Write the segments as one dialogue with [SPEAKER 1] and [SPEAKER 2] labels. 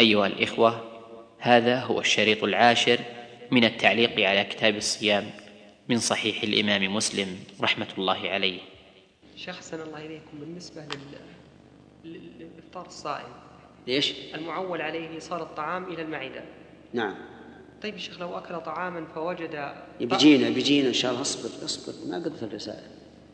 [SPEAKER 1] أيها الإخوة، هذا هو الشريط 10 من التعليق على كتاب الصيام من صحيح الإمام مسلم رحمة الله عليه.
[SPEAKER 2] شيخ أحسن الله إليكم، بالنسبة للإفطار الصائم
[SPEAKER 3] ليش؟
[SPEAKER 2] المعول عليه إيصال الطعام إلى المعدة.
[SPEAKER 3] نعم.
[SPEAKER 2] طيب الشيخ، لو أكل طعاما فوجد
[SPEAKER 3] بيجينا إن شاء الله. اصبر ما قلت الرسالة.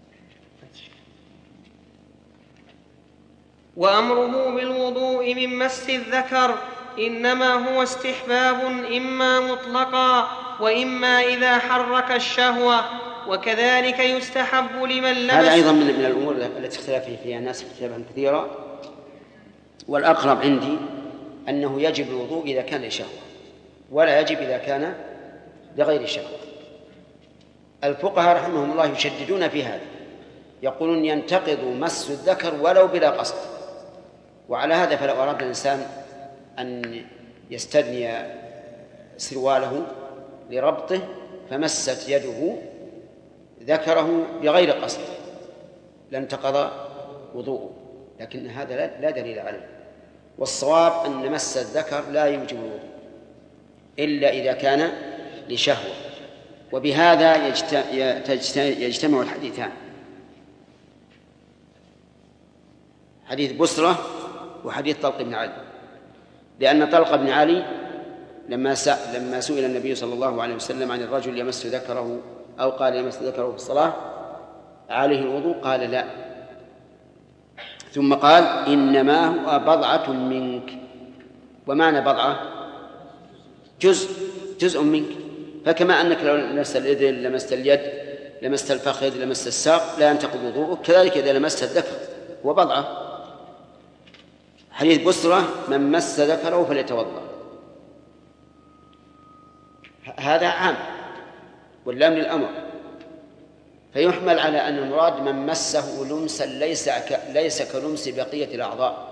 [SPEAKER 2] وأمره بالوضوء من مس الذكر إنما هو استحباب إما مطلقا وإما إذا حرك الشهوة، وكذلك يستحب لمن لمس.
[SPEAKER 3] هذا أيضا من الأمور التي اختلف فيها الناس اختلافا كثيرا، والأقرب عندي أنه يجب الوضوء إذا كان لشهوة، ولا يجب إذا كان لغير شهوة. الفقهاء رحمهم الله يشددون في هذا، يقولون ينتقض مس الذكر ولو بلا قصد. وعلى هذا فلو أراد الإنسان أن يستدني سرواله لربطه فمست يده ذكره بغير قصد لانتقض وضوءه، لكن هذا لا دليل عليه. والصواب أن مس الذكر لا يوجب الوضوء إلا إذا كان لشهوة. وبهذا يجتمع الحديثان، حديث بسرة وحديث طلق بن علي، لأن طلق بن علي لما سئل النبي صلى الله عليه وسلم عن الرجل يمس ذكره أو قال يمس ذكره في الصلاة عليه الوضوء، قال لا، ثم قال إنما هو بضعة منك. ومعنى بضعة جزء منك، فكما أنك لو لمست الإذن لمست اليد لمست الفخذ لمست الساق لا ينتقض وضوءك، كذلك إذا لمست الذكر هو بضعة. حديث بسرة من مس ذكره فليتوضأ، هذا عام واللام للأمر، فيحمل على أن المراد من مسه لمسا ليس كلمس بقية الأعضاء،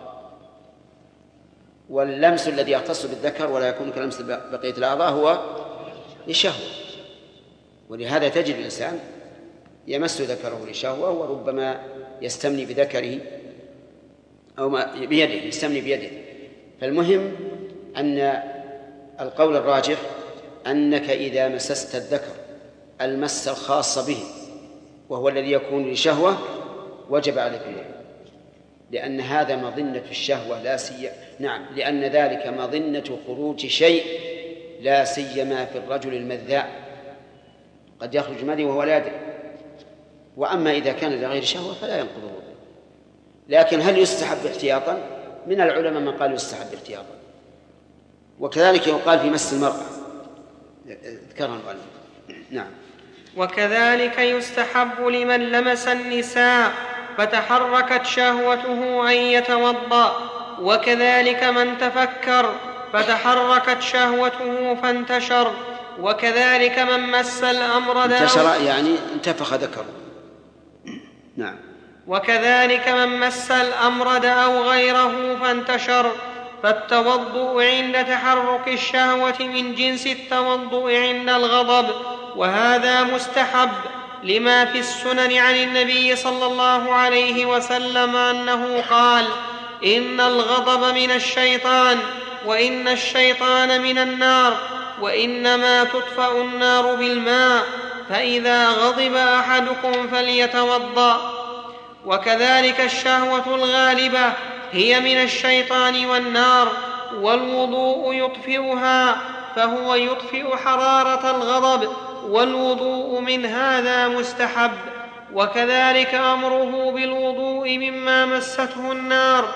[SPEAKER 3] واللمس الذي يختص بالذكر ولا يكون كلمس بقية الأعضاء هو لشهوة. ولهذا تجد الإنسان يمس ذكره لشهوة، وربما يستمني بذكره أو بيده، يستمني بيده. فالمهم أن القول الراجح أنك إذا مسست الذكر المس الخاص به وهو الذي يكون لشهوة وجب عليك الوضوء، لأن هذا مظنة الشهوة لا سيما. نعم، لأن ذلك مظنة خروج شيء لا سيما في الرجل المذاء، قد يخرج مذي وهو لا يدري. وأما إذا كان لغير شهوة فلا ينقض الوضوء. لكن هل يستحب احتياطا؟ من العلماء من قال يستحب احتياطا. وكذلك يقال في مس المرأة، ذكرها المؤلف. نعم.
[SPEAKER 2] وكذلك يستحب لمن لمس النساء فتحركت شهوته أن يتوضأ، وكذلك من تفكر فتحركت شهوته فانتشر، وكذلك من مس الأمرد
[SPEAKER 3] انتشر يعني انتفخ ذكره. نعم.
[SPEAKER 2] وكذلك من مس الأمرد أو غيره فانتشر، فالتوضؤ عند تحرك الشهوة من جنس التوضؤ عند الغضب، وهذا مستحب لما في السنن عن النبي صلى الله عليه وسلم أنه قال: إن الغضب من الشيطان، وإن الشيطان من النار، وإنما تطفأ النار بالماء، فإذا غضب أحدكم فليتوضأ. وكذلك الشهوة الغالبة هي من الشيطان والنار، والوضوء يطفئها، فهو يطفئ حرارة الغضب، والوضوء من هذا مستحب. وكذلك أمره بالوضوء مما مسته النار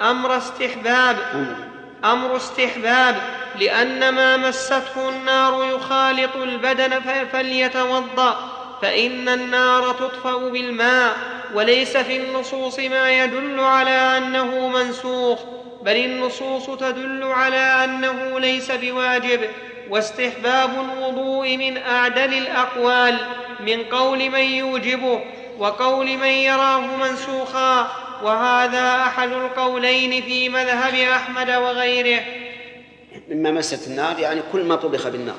[SPEAKER 2] أمر استحباب، لأن ما مسته النار يخالط البدن فليتوضأ، فإن النار تطفأ بالماء. وليس في النصوص ما يدل على أنه منسوخ، بل النصوص تدل على أنه ليس بواجب. واستحباب الوضوء من أعدل الأقوال، من قول من يوجبه وقول من يراه منسوخا، وهذا أحد القولين في مذهب أحمد وغيره.
[SPEAKER 3] مما مست النار يعني كل ما طبخ بالنار،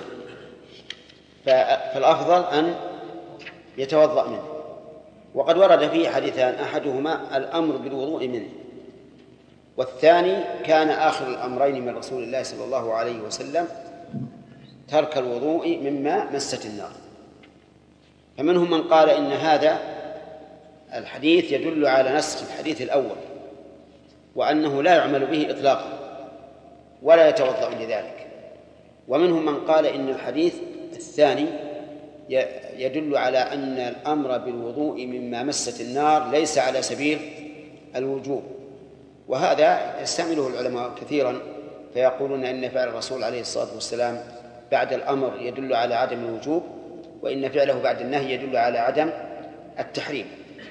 [SPEAKER 3] فالأفضل أن يتوضأ منه. وقد ورد فيه حديثان، أحدهما الأمر بالوضوء منه، والثاني كان آخر الأمرين من رسول الله صلى الله عليه وسلم ترك الوضوء مما مست النار. فمنهم من قال إن هذا الحديث يدل على نسخ الحديث الأول وأنه لا يعمل به إطلاقا ولا يتوضأ لذلك. ومنهم من قال إن الحديث الثاني يدل على أن الأمر بالوضوء مما مست النار ليس على سبيل الوجوب، وهذا يستعمله العلماء كثيرا، فيقولون إن فعل الرسول عليه الصلاة والسلام بعد الأمر يدل على عدم الوجوب، وإن فعله بعد النهي يدل على عدم التحريم.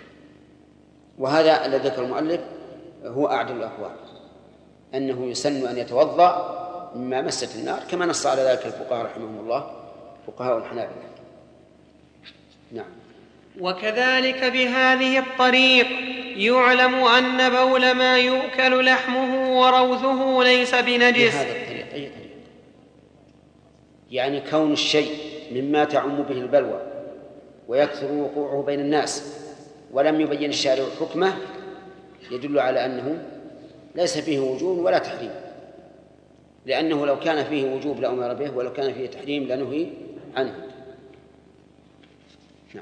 [SPEAKER 3] وهذا الذي ذكر المؤلف هو أعدل الأقوال، أنه يسن أن يتوضأ مما مست النار، كما نص على ذلك الفقهاء رحمهم الله، فقهاء الحنابلة. نعم.
[SPEAKER 2] وكذلك بهذه الطريق يعلم أن بول ما يؤكل لحمه وروثه ليس بنجس.
[SPEAKER 3] بهذا الطريق أي طريق؟ يعني كون الشيء مما تعم به البلوى ويكثر وقوعه بين الناس ولم يبين الشارع حكمه يدل على أنه ليس فيه وجوب ولا تحريم، لأنه لو كان فيه وجوب لأمر به، ولو كان فيه تحريم لنهي عنه. نعم.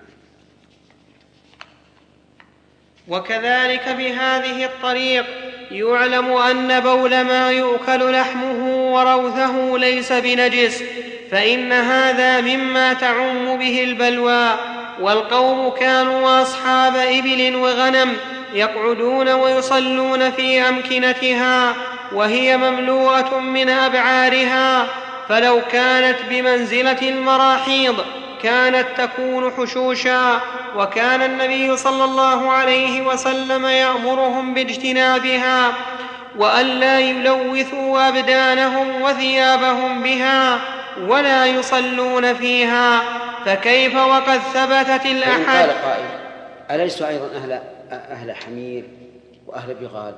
[SPEAKER 2] وكذلك بهذه الطريق يعلم أن بول ما يؤكل لحمه وروثه ليس بنجس، فإن هذا مما تعم به البلوى. والقوم كانوا أصحاب إبل وغنم يقعدون ويصلون في أمكنتها وهي مملوءة من أبعارها، فلو كانت بمنزلة المراحيض كانت تكون حشوشا، وكان النبي صلى الله عليه وسلم يأمرهم باجتنابها وألا يلوثوا أبدانهم وثيابهم بها ولا يصلون فيها. فكيف وقد ثبتت الأحاديث؟
[SPEAKER 3] قال قائل: أليسوا أيضا أهل حمير وأهل بغال؟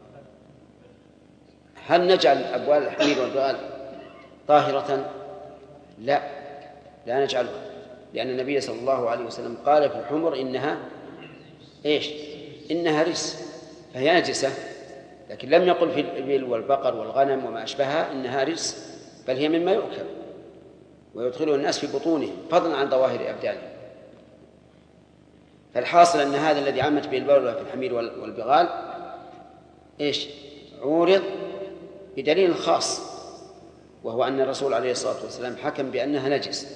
[SPEAKER 3] هل نجعل أبوال الحمير والبغال طاهرة؟ لا نجعلها، لأن النبي صلى الله عليه وسلم قال في الحمر إنها رجس، فهي نجسة، لكن لم يقل في الإبل والبقر والغنم وما أشبهها إنها رجس، بل هي مما يؤكل ويدخله الناس في بطونهم فضلا عن ظواهر أبدانهم. فالحاصل أن هذا الذي عمت به البلوى في الحمير والبغال عورض بدليل خاص، وهو أن الرسول عليه الصلاة والسلام حكم بأنها نجس.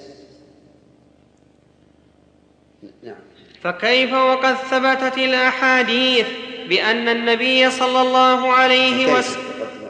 [SPEAKER 3] نعم.
[SPEAKER 2] فكيف وقد ثبتت الأحاديث بأن النبي صلى الله عليه وسلم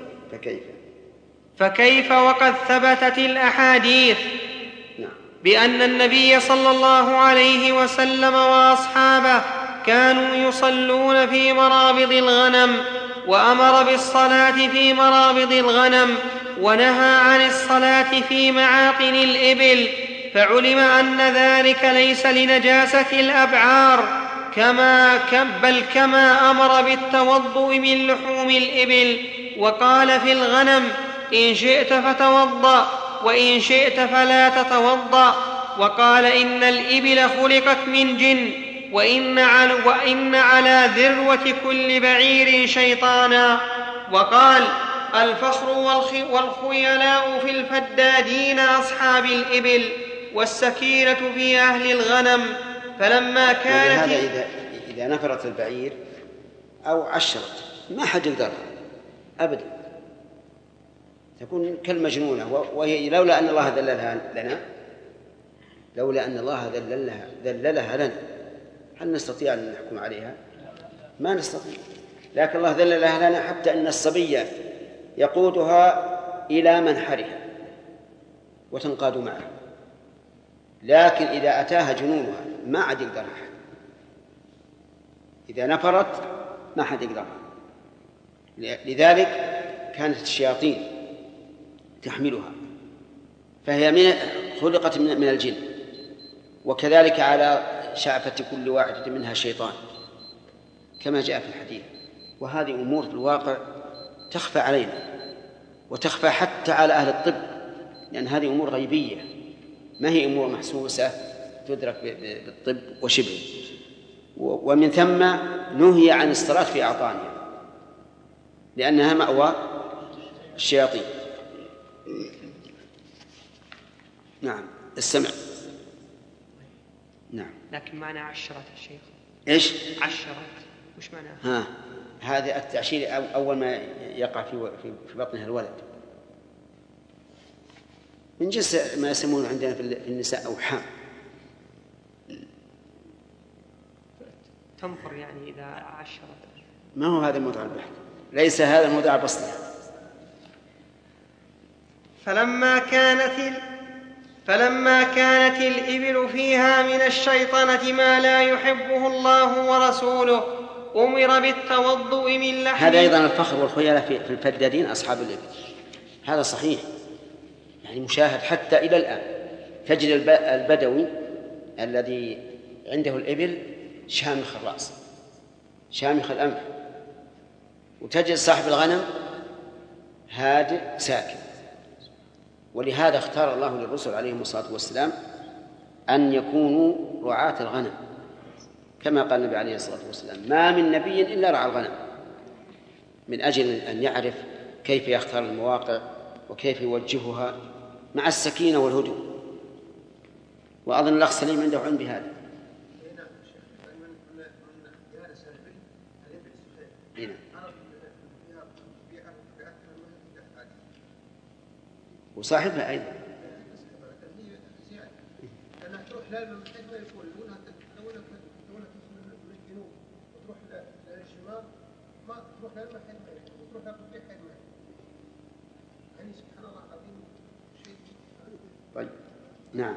[SPEAKER 2] فكيف وقد ثبتت الأحاديث بأن النبي صلى الله عليه وسلم وأصحابه كانوا يصلون في مرابض الغنم، وأمر بالصلاة في مرابض الغنم ونهى عن الصلاة في معاقن الإبل، فعلم أن ذلك ليس لنجاسة الأبعار بل كما أمر بالتوضؤ من لحوم الإبل. وقال في الغنم: إن شئت فتوضأ وإن شئت فلا تتوضأ. وقال: إن الإبل خلقت من جن وإن على ذروة كل بعير شيطانا. وقال: الفخر والخيلاء في الفدادين أصحاب الإبل، والسكينة في أهل الغنم. فلما كانت
[SPEAKER 3] إذا نفرت البعير أو عشرت ما حد يقدرها أبدا، تكون كالمجنونة، وهي لولا أن الله ذللها لنا هل نستطيع أن نحكم عليها؟ ما نستطيع، لكن الله ذللها لنا حتى أن الصبية يقودها إلى منحرها وتنقاد معه، لكن إذا أتاها جنونها ما عاد يقدرها أحد. إذا نفرت ما حد يقدرها، لذلك كانت الشياطين تحملها، فهي خلقت من الجن، وكذلك على شعفة كل واحدة منها شيطان كما جاء في الحديث. وهذه أمور في الواقع تخفى علينا وتخفى حتى على أهل الطب، لأن هذه أمور غيبية ما هي أمور محسوسة تدرك بالطب وشبه. ومن ثم نهي عن الصلاة في أعطانها، لأنها مأوى الشياطين. نعم السمع. نعم.
[SPEAKER 2] لكن معنى عشرة الشيخ
[SPEAKER 3] إيش؟
[SPEAKER 2] عشرة وش معناه؟
[SPEAKER 3] هذا التعشير أول ما يقع في بطنها الولد، من جنس ما يسمونه عندنا في النساء أوحام.
[SPEAKER 2] تنفر يعني إذا عشرت.
[SPEAKER 3] ما هو هذا موضع البحث، ليس هذا موضع بسطها.
[SPEAKER 2] فلما كانت الإبل فيها من الشيطنة ما لا يحبه الله ورسوله أمر بالتوضؤ من لحم.
[SPEAKER 3] هذا أيضا الفخر والخيانة في الفدادين أصحاب الإبل، هذا صحيح، يعني مشاهد حتى إلى الآن. تجد البدوي الذي عنده الإبل شامخ الرأس شامخ الأنف، وتجد صاحب الغنم هادئ ساكن. ولهذا اختار الله للرسل عليهم الصلاة والسلام أن يكونوا رعاة الغنم، كما قال النبي عليه الصلاة والسلام: ما من نبي إلا رعى الغنم، من أجل أن يعرف كيف يختار المواقع وكيف يوجهها مع السكينة والهدوء. وأظن الأخ سليم عنده علم بهذا. وصاحبها أيضا
[SPEAKER 4] لأنها تروح للمحيط ما يكون لونها من الجنوب وتروح للشمال، ما تروح للمحيط ما يكون وتروح للقطيع حيث ما يكون. يعني سبحان الله العظيم شيء.
[SPEAKER 3] طيب نعم.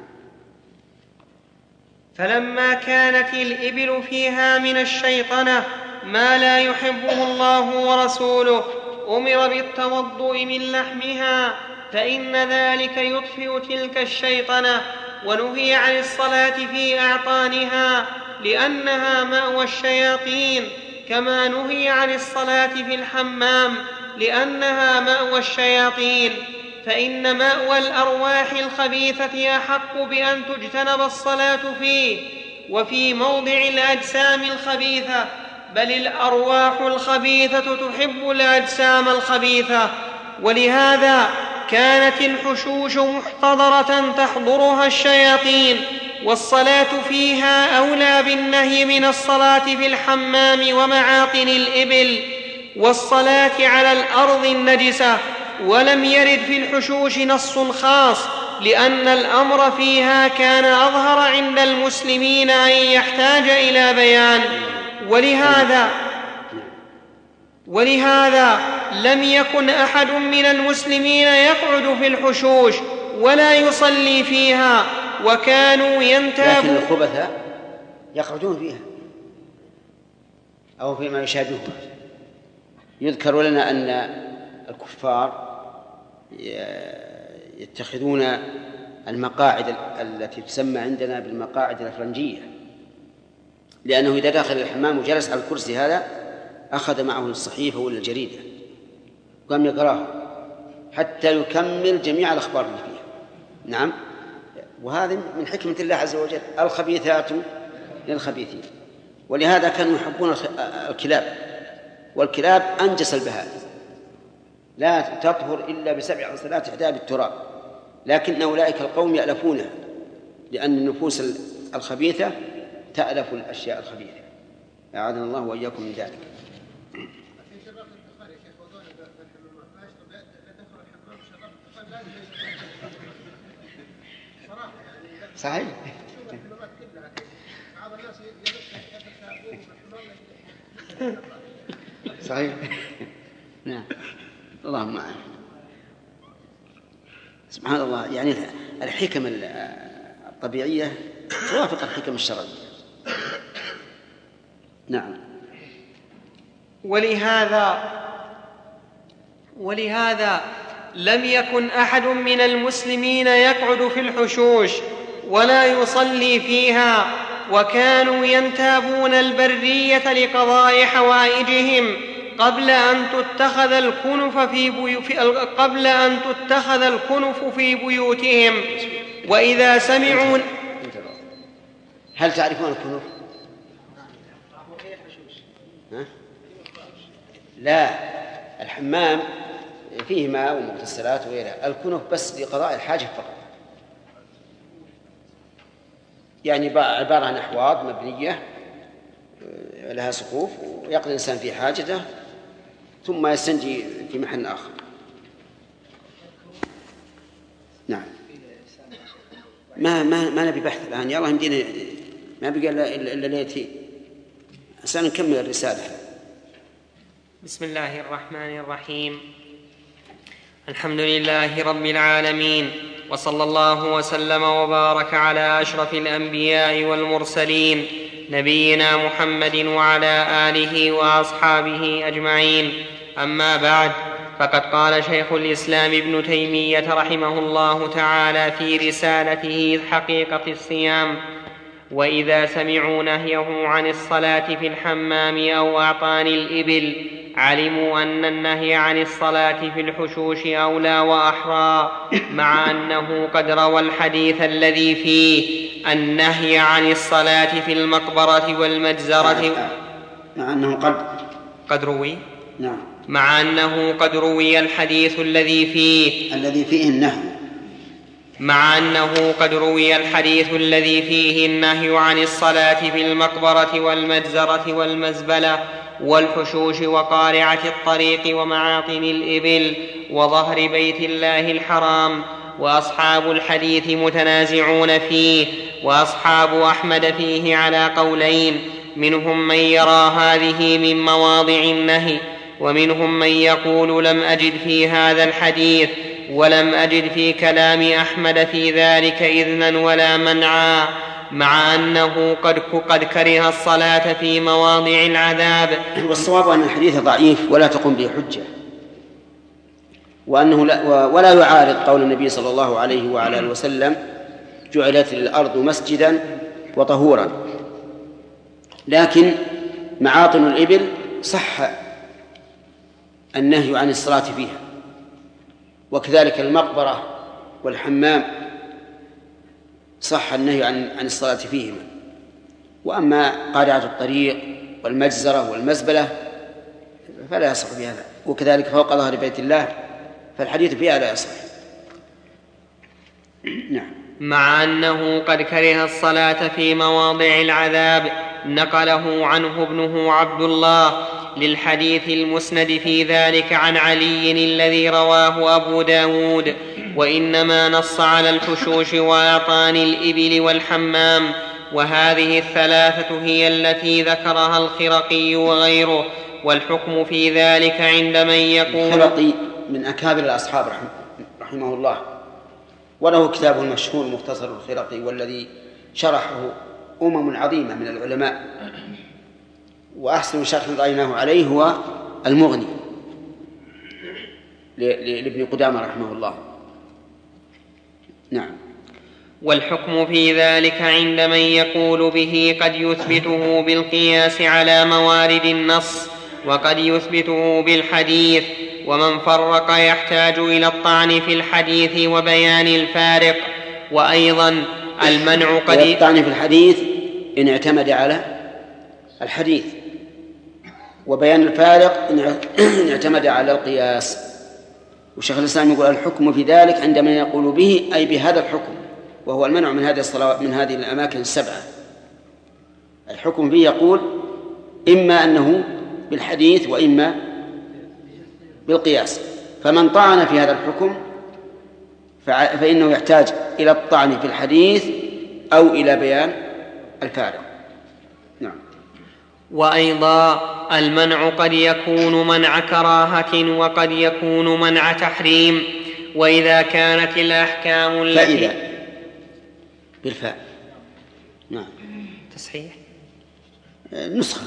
[SPEAKER 2] فلما كانت الإبل فيها من الشيطنة ما لا يحبه الله ورسوله أمر بالتوضؤ من لحمها، فإن ذلك يطفئ تلك الشيطنة. ونهي عن الصلاة في أعطانها لأنها مأوى الشياطين، كما نهي عن الصلاة في الحمام لأنها مأوى الشياطين. فإن مأوى الأرواح الخبيثة أحق بأن تجتنب الصلاة فيه وفي موضع الأجسام الخبيثة، بل الأرواح الخبيثة تحب الأجسام الخبيثة. ولهذا كانت الحشوش محتضرة تحضرها الشياطين، والصلاة فيها أولى بالنهي من الصلاة في الحمام ومعاطن الإبل والصلاة على الأرض النجسة. ولم يرد في الحشوش نص خاص، لأن الأمر فيها كان أظهر عند المسلمين أن يحتاج إلى بيان. ولهذا لم يكن أحد من المسلمين يقعد في الحشوش ولا يصلي فيها، وكانوا ينتابون.
[SPEAKER 3] لكن الخبثاء يقعدون فيها أو فيما يشابهها. يذكر لنا أن الكفار يتخذون المقاعد التي تسمى عندنا بالمقاعد الأفرنجية، لأنه إذا دخل الحمام وجلس على الكرسي هذا أخذ معه الصحيفة ولا الجريدة وقام يقرأها حتى يكمل جميع الأخبار اللي فيها. نعم، وهذا من حكمة الله عز وجل: الخبيثات للخبيثين. ولهذا كانوا يحبون الكلاب، والكلاب أنجس البهائم، لا تطهر إلا ب7 غسلات إحدى بالتراب، لكن أولئك القوم يألفونها، لأن النفوس الخبيثة تألف الأشياء الخبيثة. أعاذنا الله وإياكم من ذلك. صحيح. صحيح. نعم. اللهم أعلم. سبحان الله، يعني الحكم الطبيعية توافق الحكم الشرعية. نعم.
[SPEAKER 2] ولهذا لم يكن أحد من المسلمين يقعد في الحشوش ولا يصلي فيها، وكانوا ينتابون البرية لقضاء حوائجهم قبل أن تتخذ الكنف في بيوتهم. وإذا سمعوا.
[SPEAKER 3] هل تعرفون الكنف؟ لا، الحمام فيه ماء ومغتسلات وغيرها، الكنف بس لقضاء الحاجة فقط، يعني عبارة عن أحواض مبنية لها سقوف ويقضي الإنسان في حاجته ثم يستنجي في محل آخر. نعم. ما نبي بحث الآن، يلا يمدينا ما بقى إلا ليتي سنكمل الرسالة.
[SPEAKER 2] بسم الله الرحمن الرحيم. الحمد لله رب العالمين، وصلى الله وسلم وبارك على أشرف الأنبياء والمرسلين نبينا محمد وعلى آله وأصحابه أجمعين. أما بعد، فقد قال شيخ الإسلام ابن تيمية رحمه الله تعالى في رسالته حقيقة الصيام: وإذا سمعوا نهيه عن الصلاة في الحمام أو أعطان الإبل علموا أن النهي عن الصلاة في الحشوش أولى وأحرى، مع أنه قد روى الحديث الذي فيه النهي عن الصلاة في المقبرة والمجزرة،
[SPEAKER 3] مع أنه
[SPEAKER 2] قد روي.
[SPEAKER 3] نعم.
[SPEAKER 2] مع أنه قد روي الحديث الذي فيه
[SPEAKER 3] النهي،
[SPEAKER 2] مع أنه قد روي الحديث الذي فيه النهي عن الصلاة في المقبرة والمجزرة والمزبلة والحشوش وقارعة الطريق ومعاطن الإبل وظهر بيت الله الحرام. وأصحاب الحديث متنازعون فيه، وأصحاب أحمد فيه على قولين، منهم من يرى هذه من مواضع النهي، ومنهم من يقول لم أجد في هذا الحديث ولم أجد في كلام أحمد في ذلك إذنا ولا منعا، مع أنه قد كره الصلاة في مواضع العذاب.
[SPEAKER 3] والصواب أن الحديث ضعيف ولا تقوم به حجة، وأنه ولا يعارض قول النبي صلى الله عليه وعلى آله وسلم: جعلت الأرض مسجدا وطهورا. لكن معاطن الإبل صح النهي عن الصلاة فيها، وكذلك المقبرة والحمام صح النهي عن الصلاة فيهما. وأما قارعة الطريق والمجزرة والمزبلة فلا يصح بهذا، وكذلك فوق ظهر بيت الله فالحديث فيها لا يصح. نعم.
[SPEAKER 2] مع أنه قد كره الصلاة في مواضع العذاب، نقله عنه ابنه عبد الله للحديث المسند في ذلك عن علي الذي رواه أبو داود، وإنما نص على الحشوش وأعطان الإبل والحمام، وهذه الثلاثة هي التي ذكرها الخرقي وغيره. والحكم في ذلك عند من يقول.
[SPEAKER 3] الخرقي من أكابر الأصحاب رحمه الله، وله كتابه المشهور مختصر الخرقي، والذي شرحه عظيمة من العلماء، وأحسن شرح رأيناه عليه هو المغني لابن قدامة رحمه الله. نعم.
[SPEAKER 2] والحكم في ذلك عند من يقول به قد يثبته بالقياس على موارد النص، وقد يثبته بالحديث، ومن فرق يحتاج إلى الطعن في الحديث وبيان الفارق. وأيضا المنع قد
[SPEAKER 3] الطعن في الحديث إن اعتمد على الحديث، وبيان الفارق إن اعتمد على القياس. والشيخ الإسلام يقول: الحكم في ذلك عند من يقول به، أي بهذا الحكم، وهو المنع من هذه الصلوات من هذه الأماكن السبعة. الحكم فيه يقول إما أنه بالحديث وإما بالقياس. فمن طعن في هذا الحكم فإنه يحتاج إلى الطعن في الحديث أو إلى بيان الفارق. نعم.
[SPEAKER 2] وأيضا المنع قد يكون منع كراهة وقد يكون منع تحريم. وإذا كانت الأحكام التي
[SPEAKER 3] فإذا بالفاء. نعم.
[SPEAKER 2] تصحيح
[SPEAKER 3] نسخة.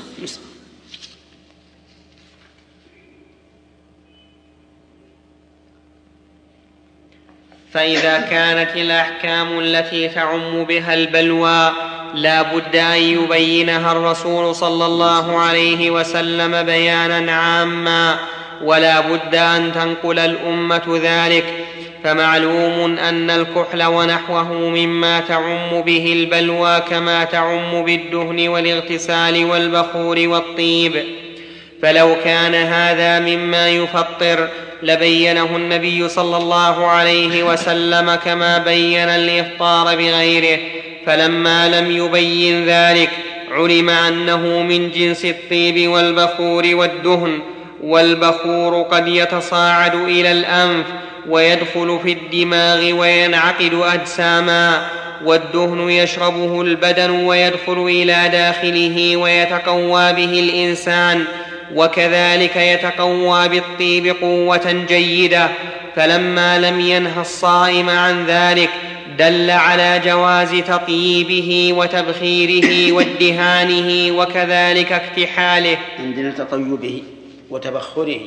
[SPEAKER 2] فإذا كانت الأحكام التي تعم بها البلوى لا بد أن يبينها الرسول صلى الله عليه وسلم بيانا عاما، ولا بد أن تنقل الأمة ذلك. فمعلوم أن الكحل ونحوه مما تعم به البلوى كما تعم بالدهن والاغتسال والبخور والطيب. فلو كان هذا مما يفطر لبينه النبي صلى الله عليه وسلم كما بين الإفطار بغيره، فلما لم يبين ذلك علم أنه من جنس الطيب والبخور والدهن، والبخور قد يتصاعد إلى الأنف ويدخل في الدماغ وينعقد أجساما، والدهن يشربه البدن ويدخل إلى داخله ويتقوى به الإنسان، وكذلك يتقوى بالطيب قوة جيدة. فلما لم ينه الصائم عن ذلك دل على جواز تطييبه وتبخيره وادهانه، وكذلك اكتحاله.
[SPEAKER 3] عندنا تطيبه وتبخره،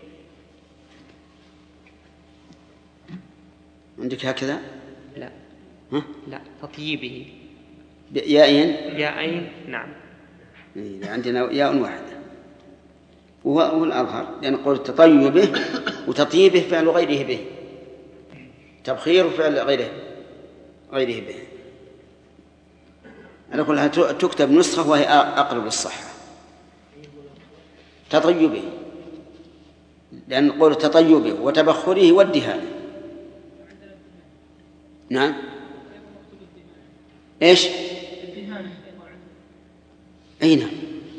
[SPEAKER 3] عندك هكذا؟
[SPEAKER 2] لا.
[SPEAKER 3] ها؟
[SPEAKER 2] لا، تطييبه
[SPEAKER 3] ياءين.
[SPEAKER 2] نعم.
[SPEAKER 3] عندنا ياء واحدة، وهو الأظهر، لأن قول تطيبه وتطيبه فعل غيره به، تبخير فعل غيره به. على كل حال تكتب نسخة وهي أقرب للصحة، تطيبه، لأن قول تطيبه وتبخره والدهانه. نعم. إيش؟ أي نعم،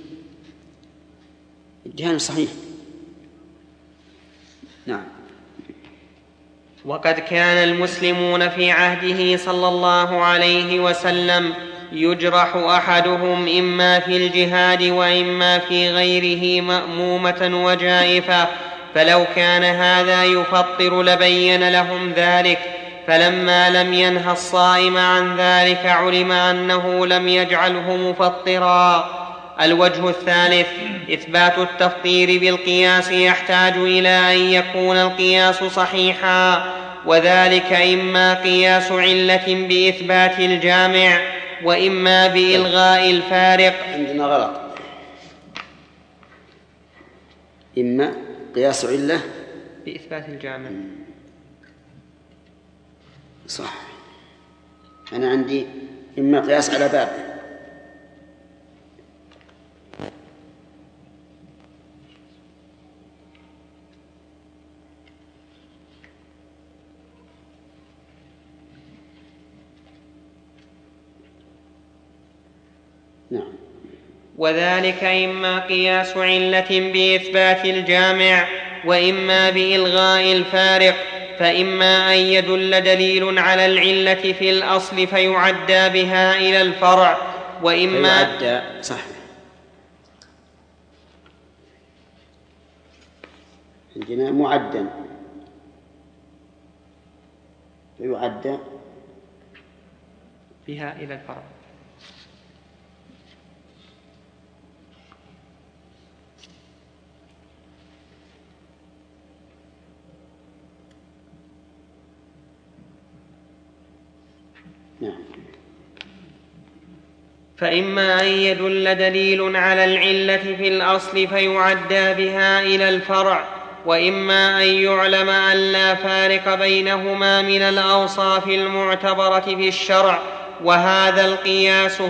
[SPEAKER 3] الدهان صحيح. نعم.
[SPEAKER 2] وقد كان المسلمون في عهده صلى الله عليه وسلم يجرح أحدهم إما في الجهاد وإما في غيره مأمومة وجائفة، فلو كان هذا يفطر لبين لهم ذلك، فلما لم ينه الصائم عن ذلك علم أنه لم يجعله مفطرا. الوجه الثالث إثبات التفطير بالقياس يحتاج إلى أن يكون القياس صحيحا، وذلك إما قياس علة بإثبات الجامع، وإما بإلغاء الفارق.
[SPEAKER 3] عندنا غلط، إما قياس علة
[SPEAKER 2] بإثبات الجامع.
[SPEAKER 3] صح، أنا عندي إما قياس على باب. نعم.
[SPEAKER 2] وذلك إما قياس علة بإثبات الجامع، وإما بإلغاء الفارق، فإما أن يدل دليل على العلة في الأصل فيعدى بها إلى الفرع، وإما
[SPEAKER 3] فيعدى. صح، عندنا معدا فيعدى
[SPEAKER 2] بها إلى الفرع.
[SPEAKER 3] نعم.
[SPEAKER 2] فإما أن يدل دليل على العلة في الأصل فيعدى بها إلى الفرع، وإما أن يعلم أن لا فارق بينهما من الأوصاف المعتبرة في الشرع، وهذا القياس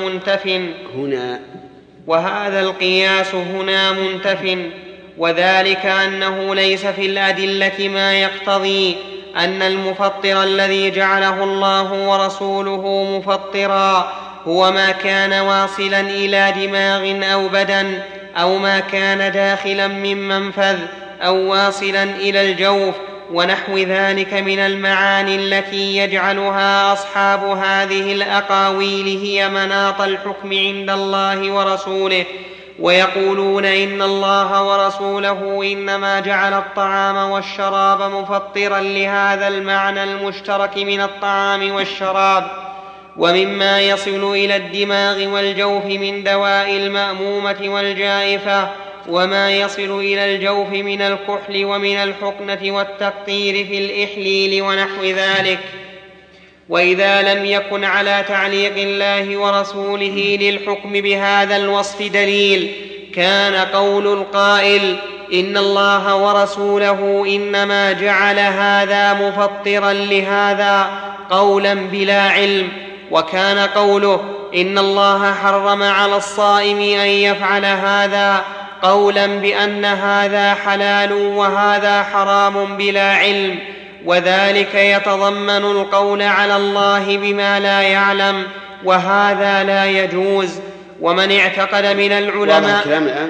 [SPEAKER 2] هنا منتف، وذلك أنه ليس في الأدلة ما يقتضي أن المفطر الذي جعله الله ورسوله مفطرا هو ما كان واصلا إلى دماغ أو بدن، أو ما كان داخلا من منفذ، أو واصلا إلى الجوف، ونحو ذلك من المعاني التي يجعلها أصحاب هذه الأقاويل هي مناط الحكم عند الله ورسوله، ويقولون إن الله ورسوله إنما جعل الطعام والشراب مفطرا لهذا المعنى المشترك من الطعام والشراب. ومما يصل إلى الدماغ والجوف من دواء المأمومة والجائفة، وما يصل إلى الجوف من الكحل ومن الحقنة والتقطير في الإحليل ونحو ذلك. وإذا لم يكن على تعليق الله ورسوله للحكم بهذا الوصف دليل، كان قول القائل إن الله ورسوله إنما جعل هذا مفطرا لهذا قولا بلا علم، وكان قوله إن الله حرم على الصائم أن يفعل هذا قولا بأن هذا حلال وهذا حرام بلا علم، وذلك يتضمن القول على الله بما لا يعلم، وهذا لا يجوز. ومن اعتقد من العلماء
[SPEAKER 3] الكلام الآن؟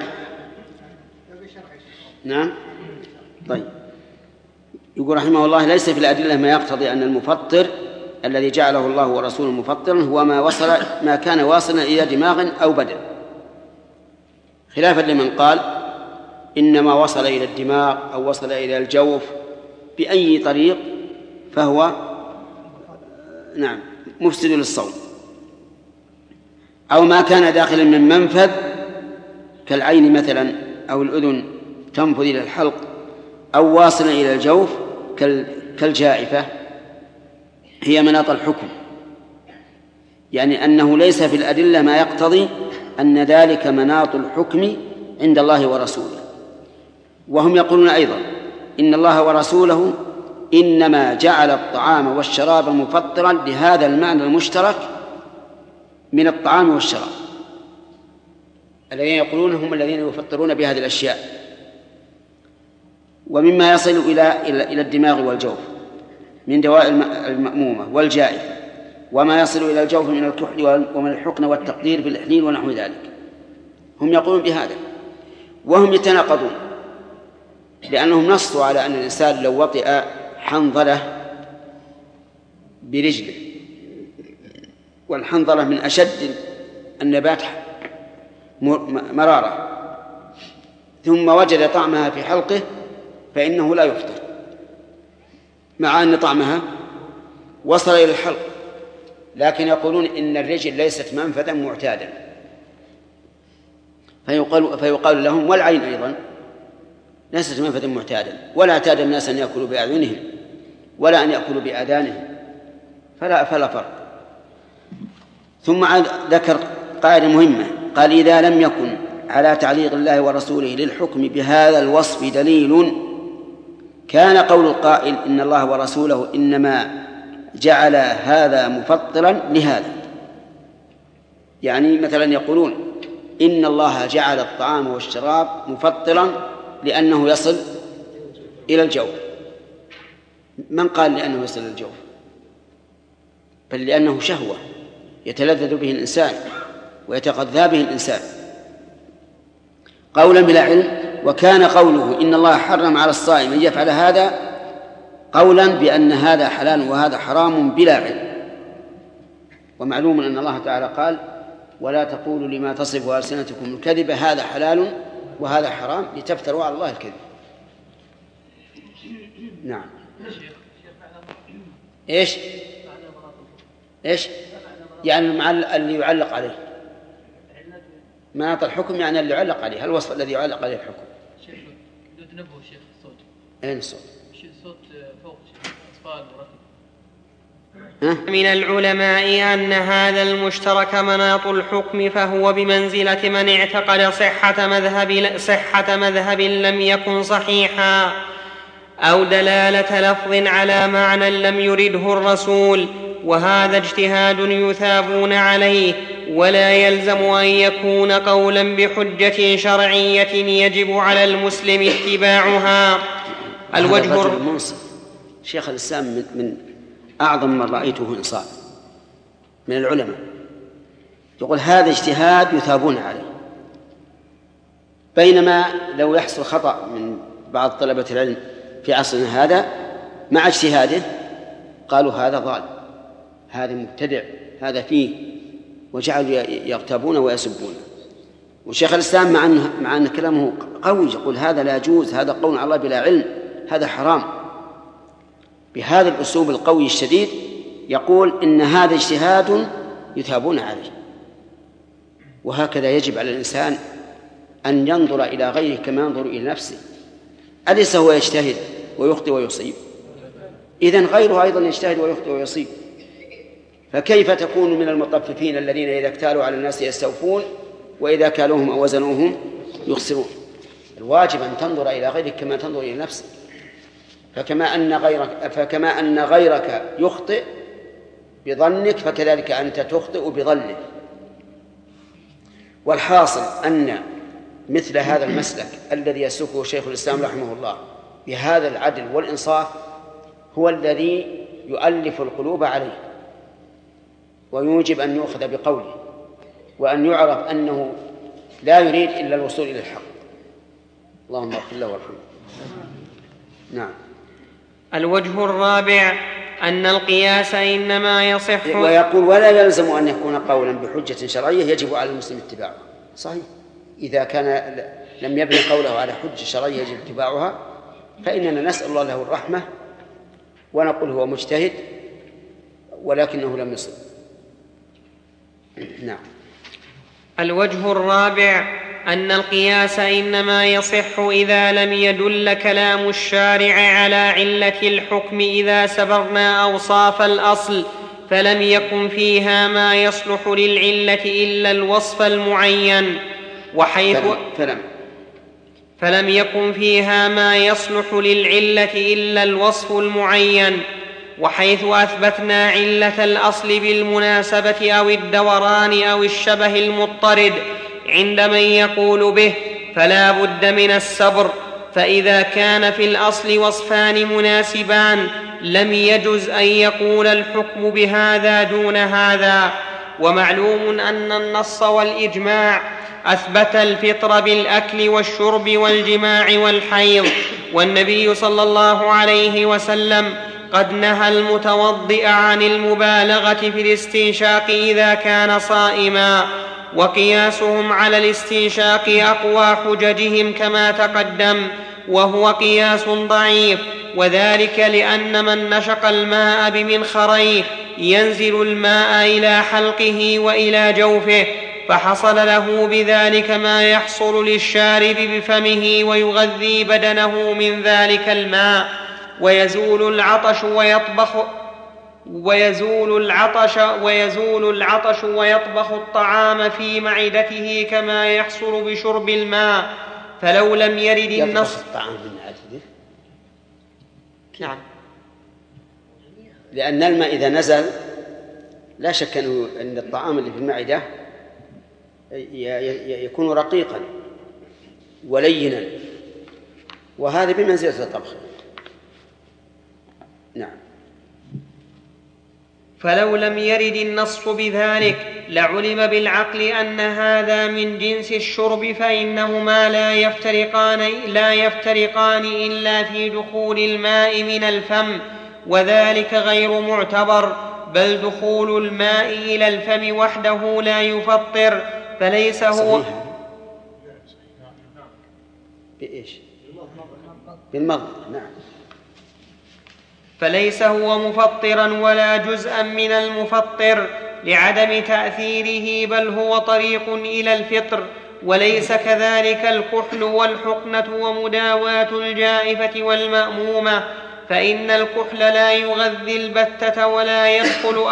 [SPEAKER 3] نعم. طيب، يقول رحمه الله: ليس في الأدلة ما يقتضي أن المفطر الذي جعله الله ورسوله مفطرا هو ما كان واصلا إلى دماغ أو بدن، خلافا لمن قال إنما وصل إلى الدماغ أو وصل إلى الجوف بأي طريق فهو نعم مفسد للصوم، أو ما كان داخلا من منفذ كالعين مثلا أو الأذن تنفذ إلى الحلق، أو واصلا إلى الجوف كالجائفة، هي مناط الحكم، يعني أنه ليس في الأدلة ما يقتضي أن ذلك مناط الحكم عند الله ورسوله. وهم يقولون أيضا إن الله ورسوله إنما جعل الطعام والشراب مفطرا لهذا المعنى المشترك من الطعام والشراب. الذين يقولون هم الذين يفطرون بهذه الأشياء، ومما يصل إلى الدماغ والجوف من دواء المأمومة والجائفة، وما يصل إلى الجوف من الكحل ومن الحقن والتقدير بالإحليل ونحو ذلك. هم يقولون بهذا، وهم يتناقضون، لأنهم نصوا على أن الإنسان لو وطئ حنظلة برجله، والحنظلة من أشد النبات مرارة، ثم وجد طعمها في حلقه فإنه لا يفطر، مع أن طعمها وصل إلى الحلق. لكن يقولون إن الرجل ليست منفذا معتادا، فيقال لهم والعين أيضا ليست منفذا معتادا، ولا اعتاد الناس أن يأكلوا بأعينهم ولا أن يأكلوا بآذانهم، فلا فرق. ثم ذكر قاعدة مهمة، قال: إذا لم يكن على تعليق الله ورسوله للحكم بهذا الوصف دليل كان قول القائل إن الله ورسوله إنما جعل هذا مفطرا لهذا. يعني مثلا يقولون إن الله جعل الطعام والشراب مفطرا لأنه يصل إلى الجوف. من قال لأنه يصل إلى الجوف؟ بل لأنه شهوة يتلذذ به الإنسان ويتغذى به الإنسان قولا بلا علم. وكان قوله إن الله حرم على الصائم أن يفعل هذا قولا بأن هذا حلال وهذا حرام بلا علم. ومعلوم أن الله تعالى قال: ولا تقولوا لما تصف ألسنتكم الكذب هذا حلال وهذا حرام لتفتروا على الله الكذب. نعم. إيش يعني مع اللي يعلق عليه مناط الحكم، يعني اللي يعلق عليه الوصف الذي يعلق عليه الحكم.
[SPEAKER 5] شيخ بدون تنبه شيخ الصوت.
[SPEAKER 3] أين الصوت؟
[SPEAKER 5] الصوت فوق شيخ أطفال وركب.
[SPEAKER 2] من العلماء أن هذا المشترك مناط الحكم، فهو بمنزلة من اعتقد صحة مذهب لم يكن صحيحا، أو دلالة لفظ على معنى لم يرده الرسول، وهذا اجتهاد يثابون عليه، ولا يلزم أن يكون قولا بحجة شرعية يجب على المسلم اتباعها.
[SPEAKER 3] الوجه المنصف شيخ الإسلام من أعظم من رأيته إنصاف من العلماء، يقول هذا اجتهاد يثابون عليه، بينما لو يحصل خطأ من بعض طلبة العلم في عصرنا هذا مع اجتهاده قالوا هذا ضال، هذا مبتدع، هذا فيه، وجعلوا يغتابون ويسبون. وشيخ الإسلام مع أن كلامه قوي يقول هذا لا يجوز، هذا قول على الله بلا علم، هذا حرام، بهذا الأسلوب القوي الشديد يقول إن هذا اجتهاد يثابون عليه. وهكذا يجب على الإنسان أن ينظر إلى غيره كما ينظر إلى نفسه. أليس هو يجتهد ويخطئ ويصيب؟ إذن غيره أيضا يجتهد ويخطئ ويصيب، فكيف تكون من المطففين الذين إذا اكتالوا على الناس يستوفون وإذا كالوهم أو وزنوهم يخسرون؟ الواجب أن تنظر إلى غيرك كما تنظر إلى نفسك، فكما أن غيرك يخطئ بظنك فكذلك أنت تخطئ بظنك. والحاصل أن مثل هذا المسلك الذي يسلكه شيخ الإسلام رحمه الله بهذا العدل والإنصاف هو الذي يؤلف القلوب عليه ويوجب أن يؤخذ بقوله وأن يعرف أنه لا يريد إلا الوصول إلى الحق. اللهم اغفر له وارحمه. نعم.
[SPEAKER 2] الوجه الرابع أن القياس إنما يصح.
[SPEAKER 3] ويقول ولا يلزم أن يكون قولا بحجة شرعية يجب على المسلم اتباعه. صحيح، إذا كان لم يبني قوله على حجة شرعية يجب اتباعها فإننا نسأل الله له الرحمة ونقول هو مجتهد ولكنه لم يصب. نعم.
[SPEAKER 2] الوجه الرابع أن القياس إنما يصح إذا لم يدل كلام الشارع على علة الحكم إذا سبرنا أوصاف الأصل فلم يكن فيها ما يصلح للعلة إلا الوصف المعين فلم يكن فيها ما يصلح للعلة إلا الوصف المعين وحيث أثبتنا علة الأصل بالمناسبة أو الدوران أو الشبه المضطرد عند من يقول به فلا بد من الصبر. فإذا كان في الأصل وصفان مناسبان لم يجز أن يقول الحكم بهذا دون هذا. ومعلوم أن النص والإجماع أثبت الفطر بالأكل والشرب والجماع والحيض، والنبي صلى الله عليه وسلم قد نهى المتوضئ عن المبالغة في الاستنشاق إذا كان صائما. وقياسهم على الاستنشاق أقوى حججهم كما تقدم، وهو قياس ضعيف، وذلك لأن من نشق الماء بمنخريه ينزل الماء إلى حلقه وإلى جوفه فحصل له بذلك ما يحصل للشارب بفمه ويغذي بدنه من ذلك الماء ويزول العطش ويطبخ الطعام في معدته كما يحصل بشرب الماء. فلو لم يرد النص نعم،
[SPEAKER 3] لأن الماء إذا نزل لا شك أن الطعام اللي في المعدة يكون رقيقا ولينا، وهذا بمنزلة الطبخ. نعم.
[SPEAKER 2] فلو لم يرد النص بذلك لعلم بالعقل أن هذا من جنس الشرب، فإنهما لا يفترقان إلا في دخول الماء من الفم، وذلك غير معتبر، بل دخول الماء إلى الفم وحده لا يفطر، فليس هو
[SPEAKER 3] بإيش؟ بالمضغ. نعم.
[SPEAKER 2] فليس هو مفطرا ولا جزءا من المفطر لعدم تأثيره، بل هو طريق إلى الفطر. وليس كذلك الكحل والحقنة ومداواة الجائفة والمأمومة، فإن الكحل لا يغذي البتة ولا يدخل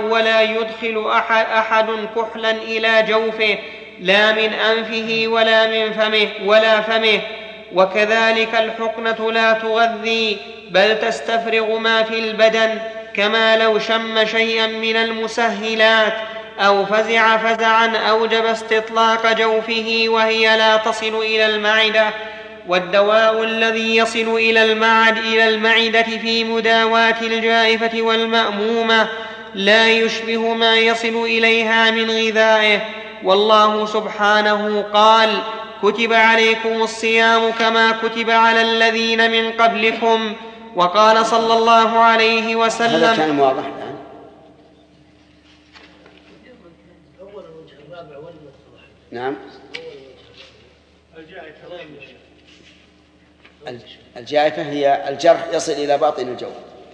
[SPEAKER 2] أحد كحلا إلى جوفه لا من أنفه ولا فمه. وكذلك الحقنة لا تغذي بل تستفرغ ما في البدن، كما لو شم شيئا من المسهلات أو فزع فزعا أوجب استطلاق جوفه وهي لا تصل إلى المعدة. والدواء الذي يصل إلى المعدة في مداواة الجائفة والمأمومة لا يشبه ما يصل إليها من غذائه. والله سبحانه قال: كتب عليكم الصيام كما كتب على الذين من قبلكم. وقال صلى الله عليه وسلم.
[SPEAKER 3] هذا كان واضح الآن. نعم. الجائفة هي الجرح يصل إلى باطن الجوف.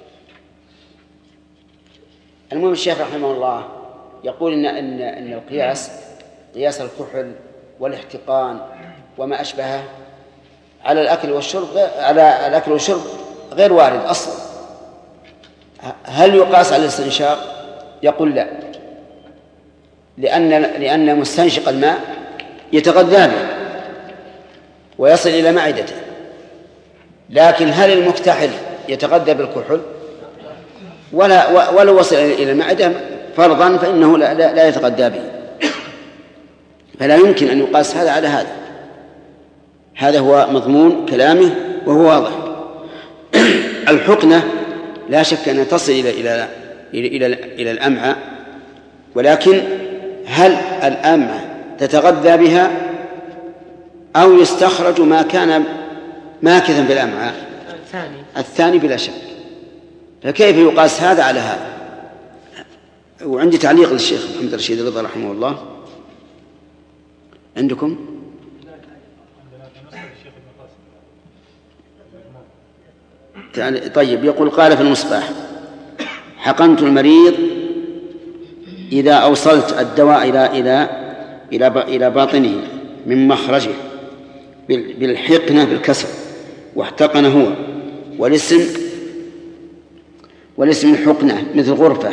[SPEAKER 3] المهم الشيخ رحمه الله يقول إن القياس قياس الكحل والاحتقان وما أشبهه على الأكل والشرب غير وارد أصلا. هل يقاس على الاستنشاق؟ يقول لا، لأن مستنشق الماء يتغذى به ويصل إلى معدته، لكن هل المكتحل يتغذى بالكحل؟ ولو وصل إلى المعدة فرضا فإنه لا يتغذى به، فلا يمكن أن يقاس هذا على هذا. هذا هو مضمون كلامه وهو واضح. الحقنة لا شك أنها تصل إلى الأمعاء، ولكن هل الأمعاء تتغذى بها أو يستخرج ما كان ماكثا في الأمعاء؟ الثاني بلا شك. فكيف يقاس هذا على هذا؟ وعندي تعليق للشيخ محمد رشيد رضا رحمه الله. عندكم؟ طيب، يقول قال في المصباح: حقنت المريض إذا أوصلت الدواء إلى باطنه من مخرجه بالحقنة بالكسر، واحتقن هو، والاسم الحقنة مثل غرفة،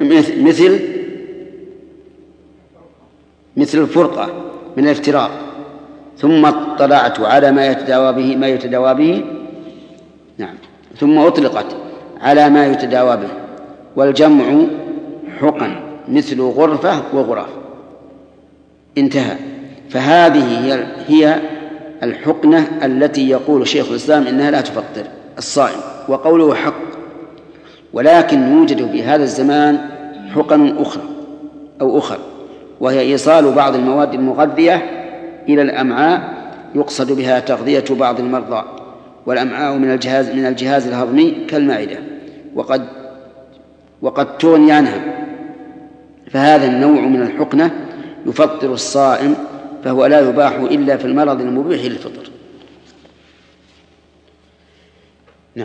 [SPEAKER 3] مثل الفرقة من الافتراق. ثم اطلعت على ما يتداوى به نعم، ثم أطلقت على ما يتداوى به، والجمع حقن مثل غرفة وغرف. انتهى. فهذه هي الحقنة التي يقول شيخ الإسلام إنها لا تفطر الصائم، وقوله حق. ولكن يوجد في هذا الزمان حقن أخرى، وهي إيصال بعض المواد المغذية إلى الأمعاء، يقصد بها تغذية بعض المرضى، والأمعاء من الجهاز الهضمي كالمعدة، وقد تغني عنها. فهذا النوع من الحقنة يفطر الصائم، فهو لا يباح إلا في المرض المبيح للفطر. نعم.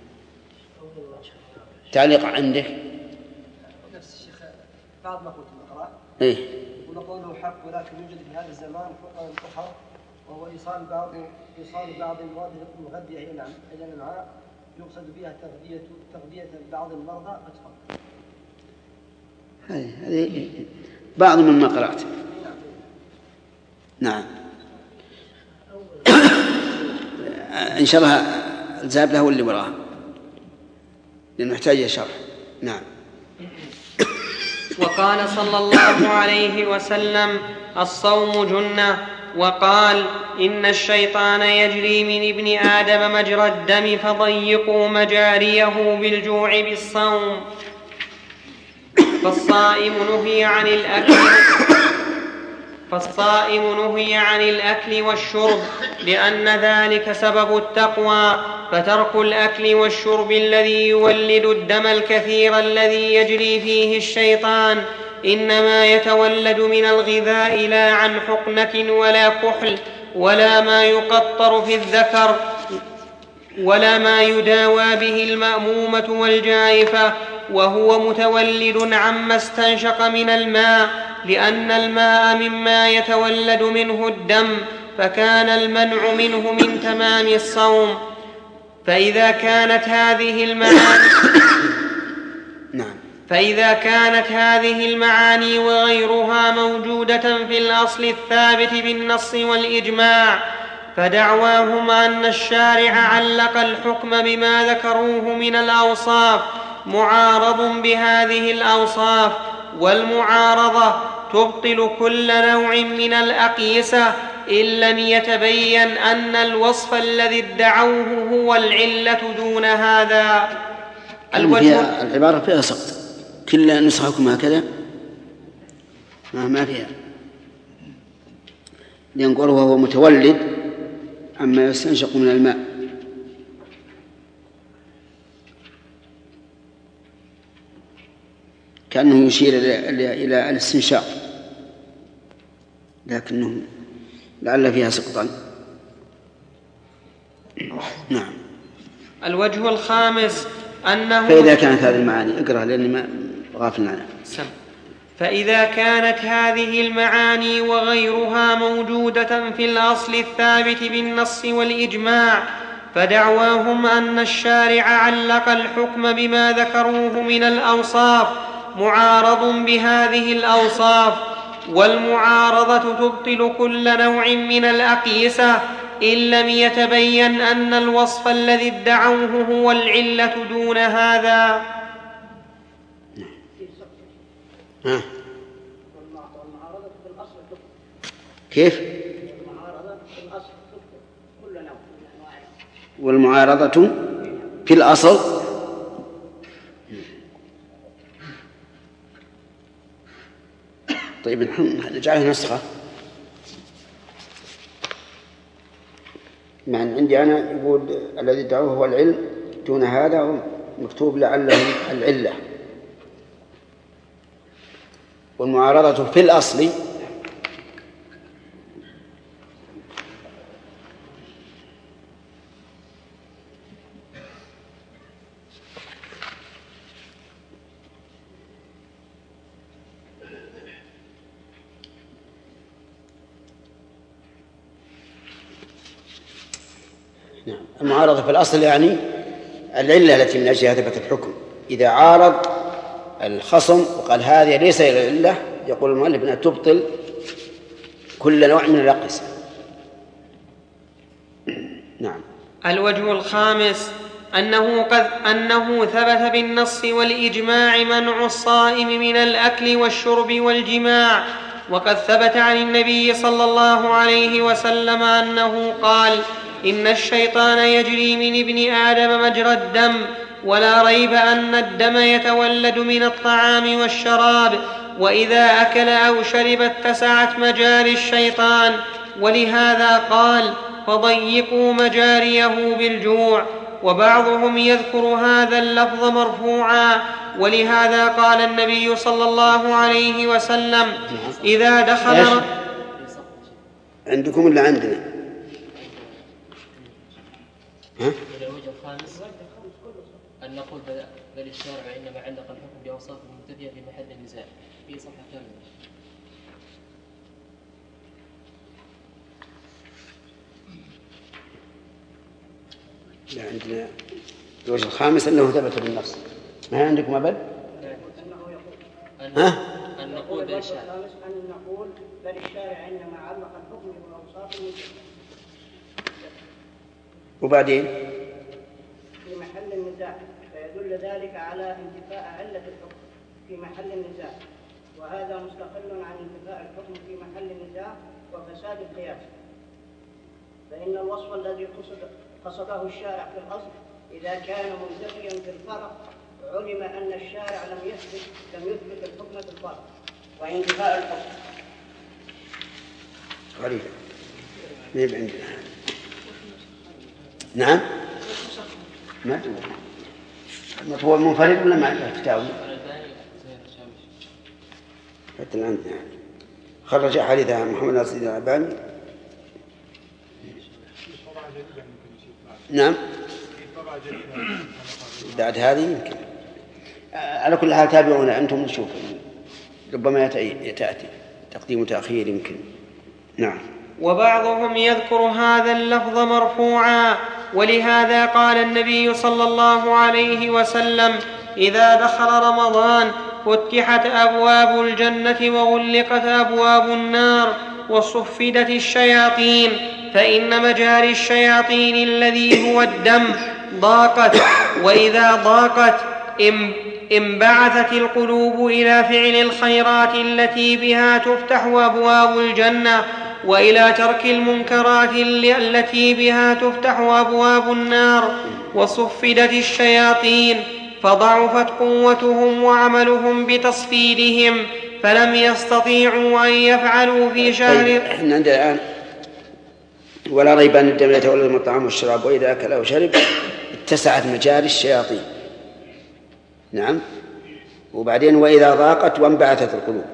[SPEAKER 3] تعليق عندك؟
[SPEAKER 4] نفس الشيخ بعض ما قلت القراء.
[SPEAKER 3] إيه.
[SPEAKER 4] ونقوله حق، ولكن يوجد في هذا الزمان حقن أخرى، وهو إيصال بعض المواد المغذية إلى الأمعاء، يقصد بها تغذية بعض المرضى. أتفضل.
[SPEAKER 3] هذه بعض مما قرأت. نعم. إن شاء الله الزاب له اللي وراه لأنه يحتاج شرح. نعم.
[SPEAKER 2] وقال صلى الله عليه وسلم: الصوم جنة. وقال: إن الشيطان يجري من ابن آدم مجرى الدم، فضيقوا مجاريه بالجوع بالصوم. فالصائم نهي عن الأكل والشرب لأن ذلك سبب التقوى، فترك الأكل والشرب الذي يولد الدم الكثير الذي يجري فيه الشيطان إنما يتولد من الغذاء لا عن حقنة ولا كحل ولا ما يقطر في الذكر ولا ما يداوى به المأمومة والجائفة، وهو متولد عما استنشق من الماء، لأن الماء مما يتولد منه الدم، فكان المنع منه من تمام الصوم. فإذا كانت هذه المعاني وغيرها موجودة في الأصل الثابت بالنص والإجماع، فدعواهم أن الشارع علق الحكم بما ذكروه من الأوصاف معارض بهذه الأوصاف، والمعارضة تبطل كل نوع من الأقيسة إن لم يتبين أن الوصف الذي ادعوه هو العلة دون هذا.
[SPEAKER 3] العبارة فيها سقط، كل نسخكم هكذا ما فيها، لنقول وهو متولد عما يستنشق من الماء. كأنه يشير إلى الاستنشاق، لكنه لعل فيها سقطا. نعم.
[SPEAKER 2] الوجه الخامس أنه
[SPEAKER 3] فإذا كانت هذه المعاني اقرأ لأني ما غافل عنها.
[SPEAKER 2] فإذا كانت هذه المعاني وغيرها موجودة في الأصل الثابت بالنص والإجماع، فدعواهم أن الشارع علق الحكم بما ذكروه من الأوصاف معارض بهذه الأوصاف، والمعارضة تبطل كل نوع من الأقيسة إن لم يتبين أن الوصف الذي ادعوه هو العلة دون هذا.
[SPEAKER 3] كيف؟ والمعارضة في الأصل طيب نجعلها نسخة مع أن عندي أنا يقول الذي دعوه هو العلم دون هذا مكتوب لعله العلة. والمعارضة في الأصل نعم. المعارضة في الأصل يعني العلة التي من أجلها ثبت الحكم. إذا عارض الخصم وقال هذه ليس العلة يقول المؤلف أنها تبطل كل نوع من الأقيسة. نعم.
[SPEAKER 2] الوجه الخامس أنه ثبت بالنص والإجماع منع الصائم من الأكل والشرب والجماع. وقد ثبت عن النبي صلى الله عليه وسلم أنه قال: إن الشيطان يجري من ابن آدم مجرى الدم، ولا ريب أن الدم يتولد من الطعام والشراب، وإذا أكل أو شرب اتسعت مجاري الشيطان. ولهذا قال: فضيقوا مجاريه بالجوع. وبعضهم يذكر هذا اللفظ مرفوعا، ولهذا قال النبي صلى الله عليه وسلم: إذا دخل
[SPEAKER 3] عندكم اللي عندنا
[SPEAKER 5] الوجه الخامس أن نقول بل الشارع إنما علق الحكم بأوصاف المبتدئة في محل النزاع في صفحة كاملة.
[SPEAKER 3] لا عندنا الوجه الخامس أنه ثبت بالنص. ما عندكم أبد؟
[SPEAKER 5] أن نقول بل الشارع
[SPEAKER 6] إنما علق الحكم بأوصاف المبتدئة
[SPEAKER 3] وبعدين
[SPEAKER 6] في محل النزاع، فيدل ذلك على انتفاء علة الحكم في محل النزاع، وهذا مستقل عن انتفاء الحكم في محل النزاع وفساد القياس. فإن الوصف الذي قصده الشارع في الأصل إذا كان منتفيا في الفرق علم أن الشارع لم يثبت الحكم في الفرق وانتفاء الحكم
[SPEAKER 3] غريب ما يبقى عندنا. نعم ما هو منفرد ولا مع الفتاوي حتى الآن يعني. خرج حديث محمد ناصر الألباني. نعم بعد هذه يمكن. على كل حال تابعونا أنتم نشوف ربما تأتي تقديم وتأخير يمكن. نعم.
[SPEAKER 2] وبعضهم يذكر هذا اللفظ مرفوعا، ولهذا قال النبي صلى الله عليه وسلم: إذا دخل رمضان فتحت أبواب الجنة وغلقت أبواب النار وصفدت الشياطين، فإن مجاري الشياطين الذي هو الدم ضاقت، وإذا ضاقت انبعثت القلوب إلى فعل الخيرات التي بها تفتح أبواب الجنة، وإلى ترك المنكرات التي بها تفتح أبواب النار. وصفدت الشياطين فضعفت قوتهم وعملهم بتصفيدهم، فلم يستطيعوا أن يفعلوا في شهر.
[SPEAKER 3] احنا عندنا الآن ولا ريب أن الدم يتولد من الطعام والشراب، وإذا أكل أو شرب اتسعت مجاري الشياطين. نعم. وبعدين وإذا ضاقت وانبعثت القلوب.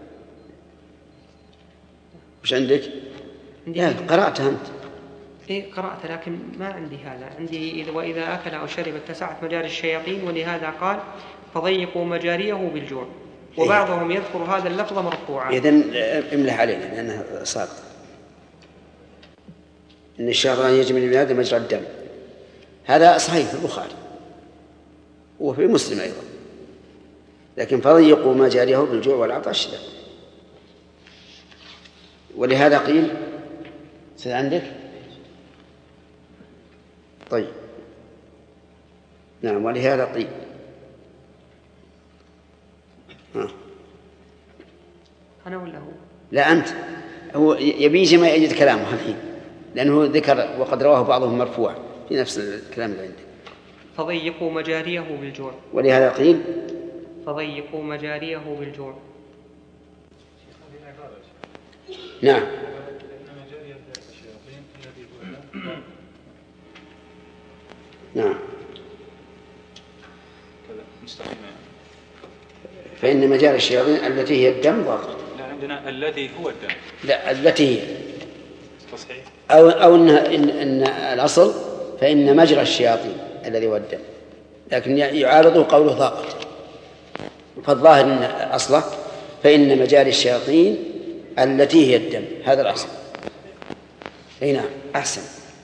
[SPEAKER 3] وش عندك؟ قرأتها أنت؟
[SPEAKER 2] إيه قرأت، لكن ما عندي هذا. عندي وإذا أكل أو شرب اتسعت مجاري الشياطين، ولهذا قال: فضيقوا مجاريه بالجوع. وبعضهم يذكر هذا اللفظ مرفوعا.
[SPEAKER 3] إذن املح علينا لأنه صار إن الشيطان يجري من ابن آدم مجرى الدم. هذا صحيح في البخاري وفي مسلم أيضا، لكن فضيقوا مجاريه بالجوع والعطش لا. ولهذا قيل عندك. طيب نعم. ولهذا قيل
[SPEAKER 2] أنا ولا هو؟
[SPEAKER 3] لا أنت. هو يبي ما يجد كلامه الحين لأنه ذكر وقد رواه بعضهم مرفوع. في نفس الكلام اللي عندك.
[SPEAKER 2] فضيقوا مجاريه بالجوع.
[SPEAKER 3] ولهذا قيل
[SPEAKER 2] فضيقوا مجاريه بالجوع.
[SPEAKER 3] نعم. نعم. فإن مجاري الشياطين التي هي الدم ضاقت.
[SPEAKER 7] لا، عندنا الذي هو الدم.
[SPEAKER 3] لا، التي هي
[SPEAKER 7] تصحيح.
[SPEAKER 3] أو إن الأصل فإن مجرى الشياطين الذي هو الدم، لكن يعارضه قوله ضاقت، فالظاهر إن أصله فإن مجاري الشياطين التي هي الدم، هذا الأصل. أي نعم، أحسن.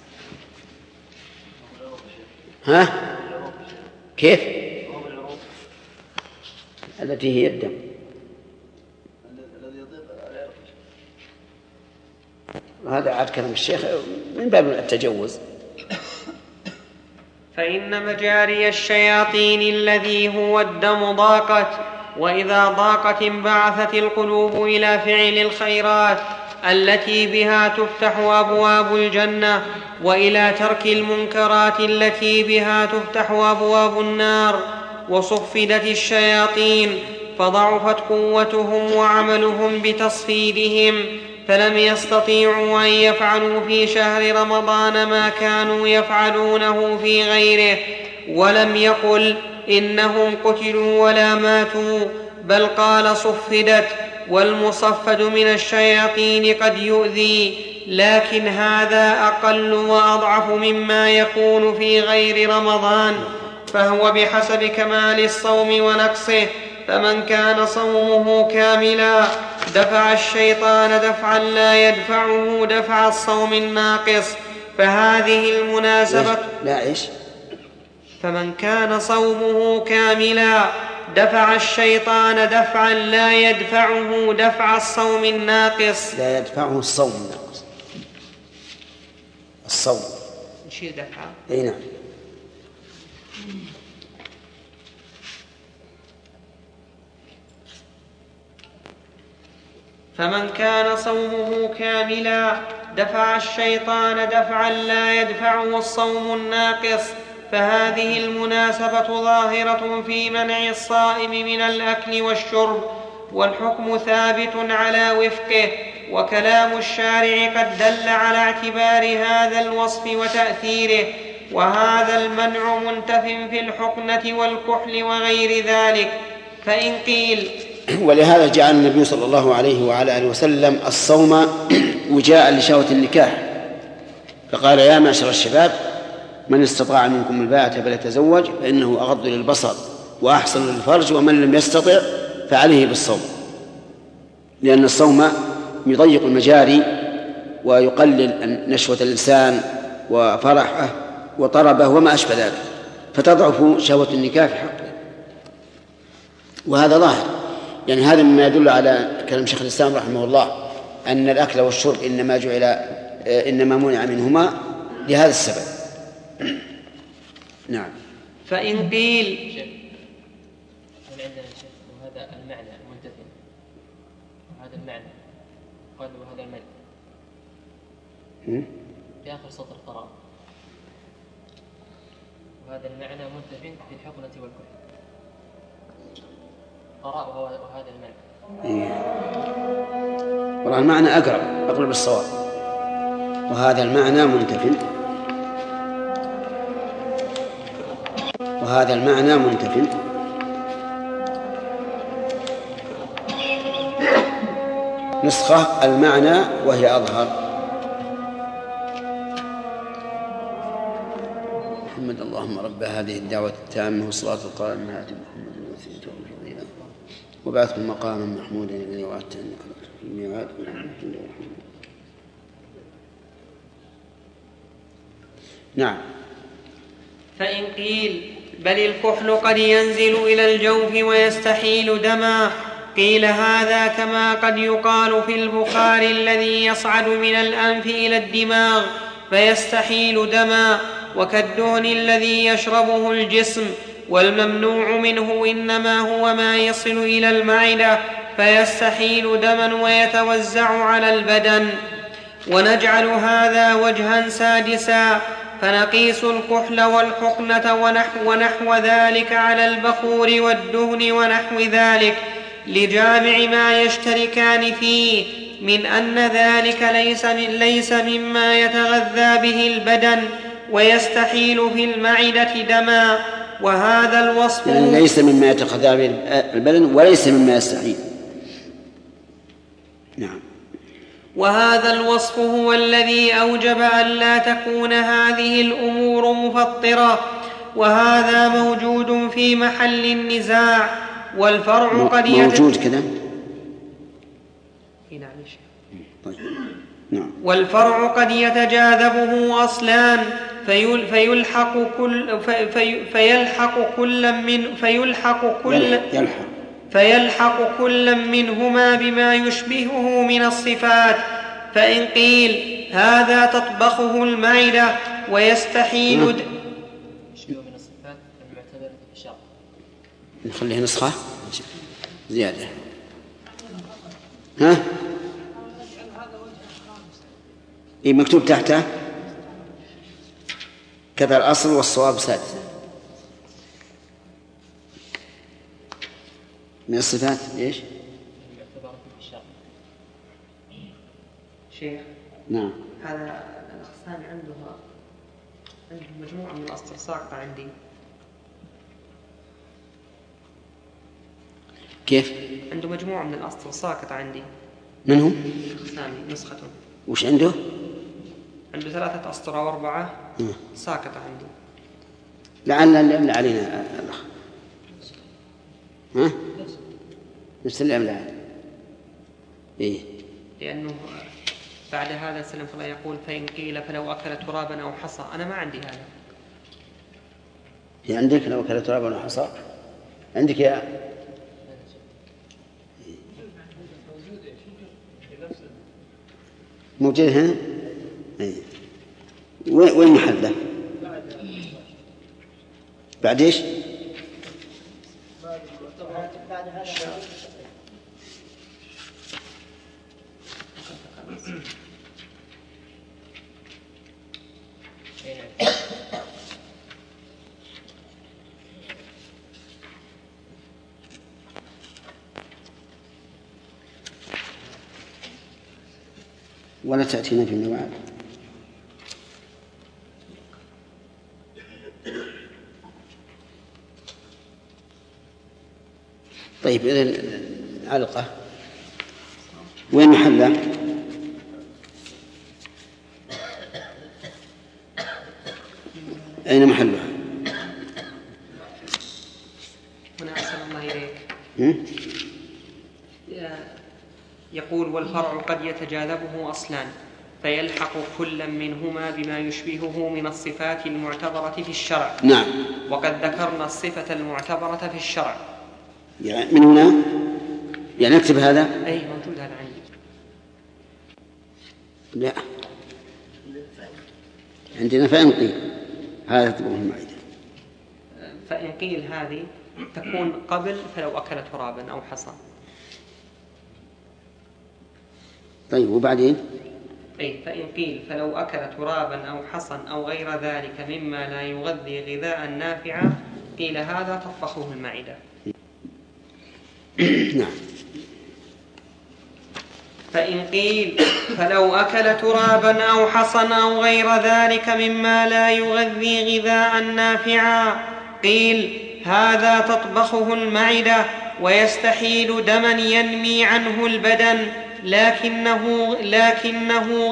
[SPEAKER 3] ها؟ كيف؟ التي هي الدم. هذا عاد كلام الشيخ من باب التجوز.
[SPEAKER 2] فإن مجاري الشياطين الذي هو الدم ضاقت، وإذا ضاقت انبعثت القلوب إلى فعل الخيرات التي بها تفتح أبواب الجنة، وإلى ترك المنكرات التي بها تفتح أبواب النار. وصفدت الشياطين فضعفت قوتهم وعملهم بتصفيدهم، فلم يستطيعوا أن يفعلوا في شهر رمضان ما كانوا يفعلونه في غيره. ولم يقل إنهم قتلوا ولا ماتوا، بل قال صفدت. والمصفد من الشياطين قد يؤذي، لكن هذا أقل وأضعف مما يكون في غير رمضان، فهو بحسب كمال الصوم ونقصه. فمن كان صومه كاملا دفع الشيطان دفعا لا يدفعه دفع الصوم الناقص، فهذه المناسبة.
[SPEAKER 3] لا إيش؟
[SPEAKER 2] فمن كان صومه كاملا دفع الشيطان دفعا لا يدفعه دفع الصوم الناقص.
[SPEAKER 3] لا يدفعه الصوم الناقص. الصوم
[SPEAKER 2] نشيل دفعه.
[SPEAKER 3] أي نعم.
[SPEAKER 2] فمن كان صومه كاملا دفع الشيطان دفعا لا يدفعه الصوم الناقص، فهذه المناسبة ظاهرة في منع الصائم من الأكل والشرب، والحكم ثابت على وفقه. وكلام الشارع قد دل على اعتبار هذا الوصف وتأثيره، وهذا المنع منتف في الحقنة والكحل وغير ذلك. فإن قيل
[SPEAKER 3] ولهذا جعل النبي صلى الله عليه وعلى آله وسلم الصوم وجاء لشهوة النكاح، فقال: يا معشر الشباب من استطاع منكم الباءة فليتزوج فإنه أغض للبصر وأحسن للفرج، ومن لم يستطع فعليه بالصوم، لأن الصوم يضيق المجاري ويقلل نشوة الإنسان وفرحه وطربه وما أشبه ذلك، فتضعف شهوة النكاح في حقه. وهذا ظاهر، يعني هذا مما يدل على كلام شيخ الإسلام رحمه الله أن الأكل والشرب إنما منع منهما لهذا السبب. نعم.
[SPEAKER 2] فإن قيل
[SPEAKER 5] عندنا شيخ وهذا المعنى المنتفي، وهذا المعنى قال وهذا المعنى في آخر سطر قراء، وهذا المعنى منتفي في الحقنة والكحل قراء وهذا المعنى.
[SPEAKER 3] والله المعنى أقرب بالصواب، وهذا المعنى منتفي وهذا المعنى منتفي. نسخة المعنى وهي أظهر. محمد اللهم رب هذه الدعوة التامة والصلاة القائمة آت محمد الوسيلة والفضيلة وبعثه مقاما محمودا الذي وعدته إنك في الميعاد. نعم.
[SPEAKER 2] فإن قيل بل الكحل قد ينزل إلى الجوف ويستحيل دما، قيل هذا كما قد يقال في البخار الذي يصعد من الأنف إلى الدماغ فيستحيل دما، وكالدهن الذي يشربه الجسم، والممنوع منه إنما هو ما يصل إلى المعدة فيستحيل دما ويتوزع على البدن. ونجعل هذا وجها سادسا، فنقيس الكحل والحقنة ونحو ذلك على البخور والدهن ونحو ذلك لجامع ما يشتركان فيه من أن ذلك ليس مما يتغذى به البدن ويستحيل في المعدة دما. وهذا الوصف
[SPEAKER 3] يعني ليس مما يتغذى به البدن وليس مما يستحيل. نعم.
[SPEAKER 2] وهذا الوصف هو الذي أوجب أن لا تكون هذه الأمور مفطرة، وهذا موجود في محل النزاع. والفرع قد
[SPEAKER 3] موجود كذا.
[SPEAKER 2] نعم. والفرع قد يتجاذبه أصلان فيلحق كل منهما بما يشبهه من الصفات. فإن قيل هذا تطبخه المعدة ويستحيل
[SPEAKER 5] من الصفات المعتبرة في الشرع.
[SPEAKER 3] نخليه نسخة زيادة. ها؟ إيه مكتوب تحته كذا الأصل والصواب سادس من الصفات. إيش؟
[SPEAKER 5] المعتبرة في الشرع.
[SPEAKER 2] شيخ.
[SPEAKER 3] نعم.
[SPEAKER 2] هذا الأخصاني عنده مجموعة من الأسطر ساقطة عندي.
[SPEAKER 3] كيف؟
[SPEAKER 2] عنده مجموعة من الأسطر ساقطة عندي.
[SPEAKER 3] من هو؟
[SPEAKER 2] الأخصاني نسخته.
[SPEAKER 3] وش عنده؟
[SPEAKER 2] عنده 3 أسطر أو 4 ساقطة عندي.
[SPEAKER 3] لعل اللي يملأ علينا الأخ. ها؟ نفس اللي يملأ. إيه.
[SPEAKER 2] لأنه بعد هذا سلم الله يقول فإن قيل فلو أكل ترابا أو حصى. أنا ما عندي هذا.
[SPEAKER 3] هي عندك لو أكل ترابا أو حصى؟ عندك يا موجود هنا؟ أي. وين محله؟ بعد إيش؟
[SPEAKER 6] بعد هذا
[SPEAKER 3] ولا تأتينا في النواب. طيب إذن علقة وين محلها؟ أين محلها؟
[SPEAKER 2] هنا أحسن الله إليك. يقول والفرع قد يتجاذبه أصلان فيلحق كل منهما بما يشبهه من الصفات المعتبرة في الشرع.
[SPEAKER 3] نعم.
[SPEAKER 2] وقد ذكرنا الصفة المعتبرة في الشرع.
[SPEAKER 3] يعني من هنا يعني نكتب هذا؟
[SPEAKER 2] أي موجود هذا عندي.
[SPEAKER 3] لا عندنا فإن قيل هذا تبقى المعدة.
[SPEAKER 2] فإن قيل هذه تكون قبل فلو أكل ترابا أو حصى.
[SPEAKER 3] طيب وبعدين؟
[SPEAKER 2] أي فإن قيل فلو أكل ترابا أو حصى أو غير ذلك مما لا يغذي غذاء نافعا قيل هذا تطبخه المعدة.
[SPEAKER 3] نعم.
[SPEAKER 2] فإن قيل فلو أكل ترابا أو حصى أو غير ذلك مما لا يغذي غذاء نافعا قيل هذا تطبخه المعدة ويستحيل دما ينمي عنه البدن لكنه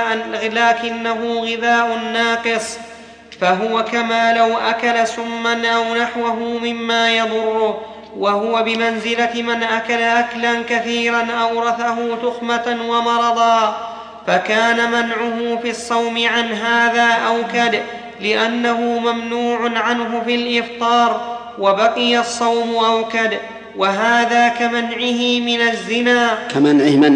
[SPEAKER 2] غذاء ناقص، فهو كما لو أكل سما أو نحوه مما يضره، وهو بمنزلة من أكل أكلا كثيرا أورثه تخمة ومرضا، فكان منعه في الصوم عن هذا أوكد لأنه ممنوع عنه في الإفطار، وبقي الصوم أوكد. وهذا كمنعه من الزنا،
[SPEAKER 3] كمنعه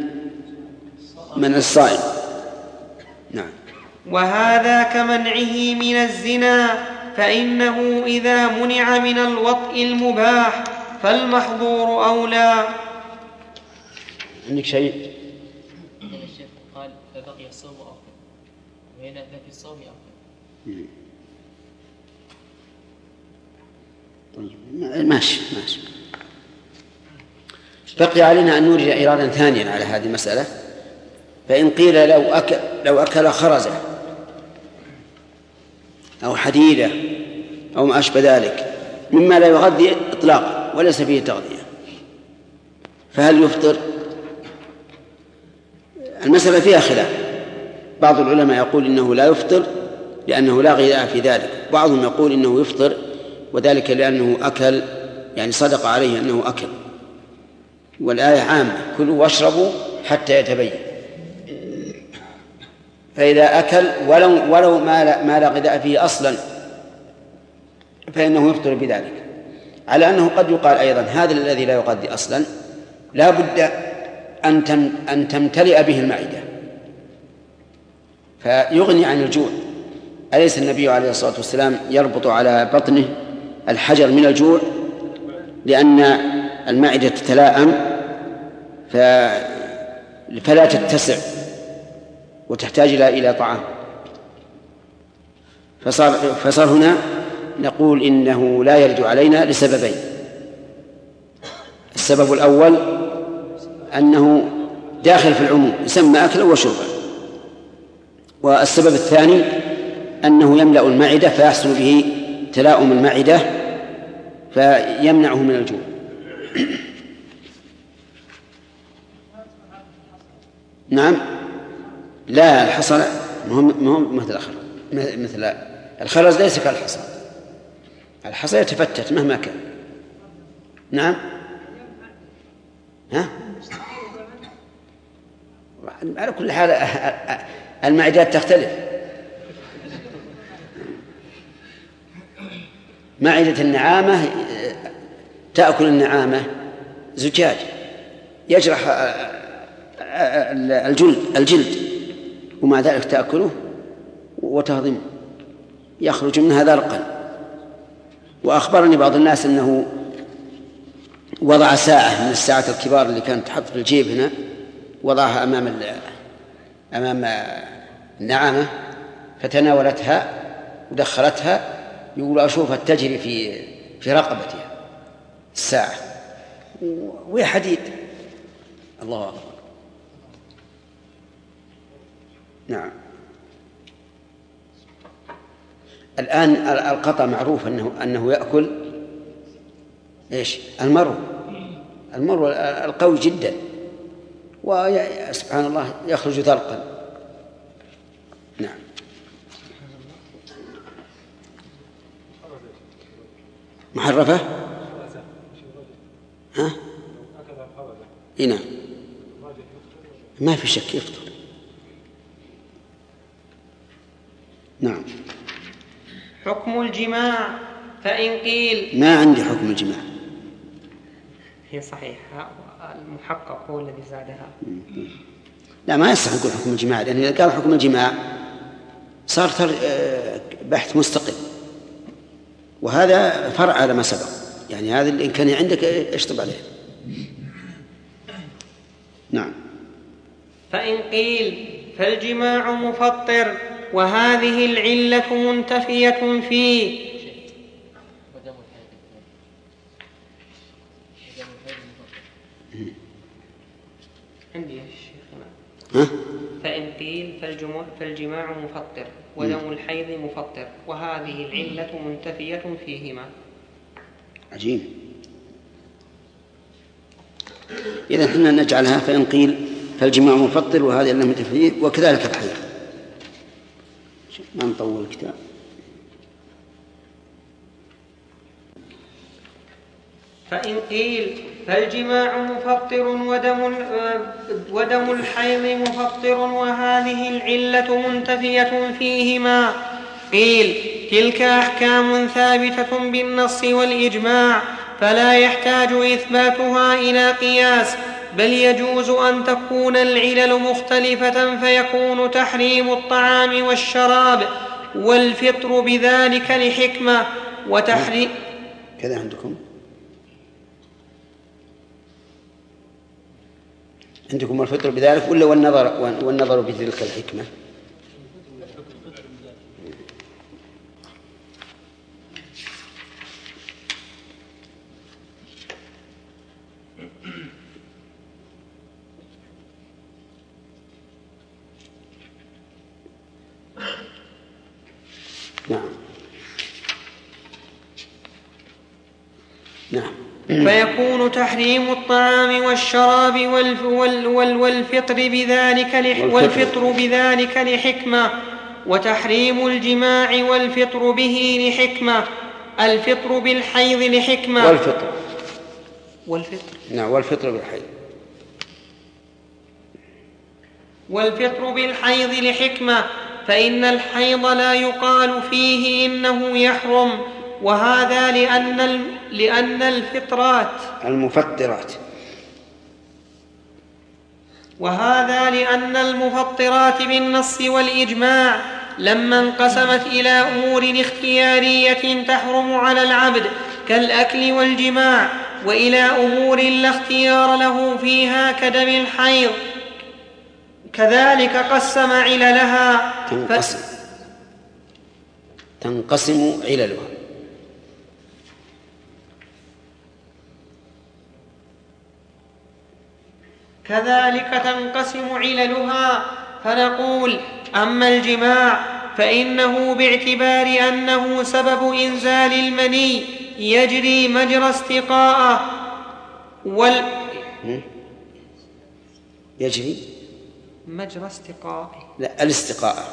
[SPEAKER 3] من الصائم. نعم.
[SPEAKER 2] وهذا كمنعه من الزنا، فإنه إذا منع من الوطء المباح فالمحظور أولى.
[SPEAKER 3] عندك شيء؟
[SPEAKER 5] الشيخ قال فبقي الصوم أوكد، وهنا ففي الصوم أوكد.
[SPEAKER 3] ماشي. بقي علينا أن نورد إيرادا ثانيا على هذه المسألة. فإن قيل لو أكل خرزة أو حديدة أو ما أشبه ذلك مما لا يغذي إطلاقا وليس فيه تغذية، فهل يفطر؟ المسألة فيها خلاف. بعض العلماء يقول إنه لا يفطر لأنه لا غذاء في ذلك، بعضهم يقول إنه يفطر وذلك لأنه أكل، يعني صدق عليه أنه أكل، والآية عامة: كلوا واشربوا حتى يتبين. فإذا أكل ولو ما لا غذاء فيه أصلا فإنه يفطر بذلك، على أنه قد يقال أيضا هذا الذي لا يغذي أصلا لا بد أن تمتلئ به المعدة فيغني عن الجوع. أليس النبي عليه الصلاة والسلام يربط على بطنه الحجر من الجوع لأن المعدة تتلائم فلا تتسع وتحتاج إلى طعام، فصار هنا نقول إنه لا يرد علينا لسببين: السبب الأول أنه داخل في العموم يسمى أكلا وشربا، والسبب الثاني أنه يملأ المعدة فيحصل به تلاؤم المعدة فيمنعه من الجوع. نعم. لا، الحصى مهم مثل الخرز ليس كالحصى، الحصى يتفتت مهما كان. نعم. على كل حال المعدات تختلف. معدة النعامة تأكل النعامة زجاج يجرح الجلد ومع ذلك تأكله وتهضمه، يخرج منها ذرقا. وأخبرني بعض الناس أنه وضع ساعة من الساعات الكبار اللي كانت تحط في الجيب هنا، وضعها أمام النعامة فتناولتها ودخلتها، يقول أشوفها تجري في رقبتها الساعة وهي حديد. الله أكبر. نعم. الآن القطع معروف أنه يأكل إيش؟ المرو القوي جدا، وسبحان الله يخرج ذرقا. نعم. محرفة؟ ها؟ نعم، ما في شك يفطر. نعم.
[SPEAKER 2] حكم الجماع. فإن قيل
[SPEAKER 3] ما عندي حكم الجماع.
[SPEAKER 2] هي صحيحة، المحقق هو الذي زادها.
[SPEAKER 3] لا، ما يصح نقول حكم الجماع، لأن إذا كان حكم الجماع صار بحث مستقل، وهذا فرع على ما سبق. يعني هذا الإمكانية عندك اشطب عليه. نعم.
[SPEAKER 2] فإن قيل فالجماع مفطر وهذه العلة منتفية فيه. عندي يا شيخنا. فإن قيل فالجماع مفطر ودم الحيض مفطر وهذه العلة منتفية فيهما.
[SPEAKER 3] عجيب. إذا احنا نجعلها فإن قيل فالجماع مفطر وهذه العلة منتفية، وكذلك الحيض. ما نطول الكتاب.
[SPEAKER 2] فإن قيل فالجماع مفطر ودم الحيض مفطر وهذه العلة منتفية فيهما، قيل تلك أحكام ثابتة بالنص والإجماع فلا يحتاج إثباتها إلى قياس، بل يجوز أن تكون العلل مختلفة فيكون تحريم الطعام والشراب والفطر بذلك لحكمة وتحريم.
[SPEAKER 3] كذا عندكم الفطر بذلك ولا والنظر بتلك الحكمة؟ نعم.
[SPEAKER 2] فيكون تحريم الطعام والشراب والفطر بذلك لحكمة، وتحريم الجماع والفطر به لحكمة. الفطر بالحيض لحكمة.
[SPEAKER 3] والفطر بالحيض.
[SPEAKER 2] والفطر بالحيض لحكمة، فإن الحيض لا يقال فيه إنه يحرم، وهذا لأن الفطرات
[SPEAKER 3] المفطرات،
[SPEAKER 2] وهذا لأن المفطرات بالنص والإجماع لما انقسمت إلى أمور اختيارية تحرم على العبد كالأكل والجماع، وإلى أمور لا اختيار له فيها كدم الحيض، كذلك قسم عللها.
[SPEAKER 3] تنقسم عللها.
[SPEAKER 2] كذلك تنقسم عللها، فنقول: أما الجماع فإنه باعتبار أنه سبب إنزال المني يجري مجرى استقاءه
[SPEAKER 3] يجري
[SPEAKER 2] مجرى استقاءه،
[SPEAKER 3] لا، الاستقاءة.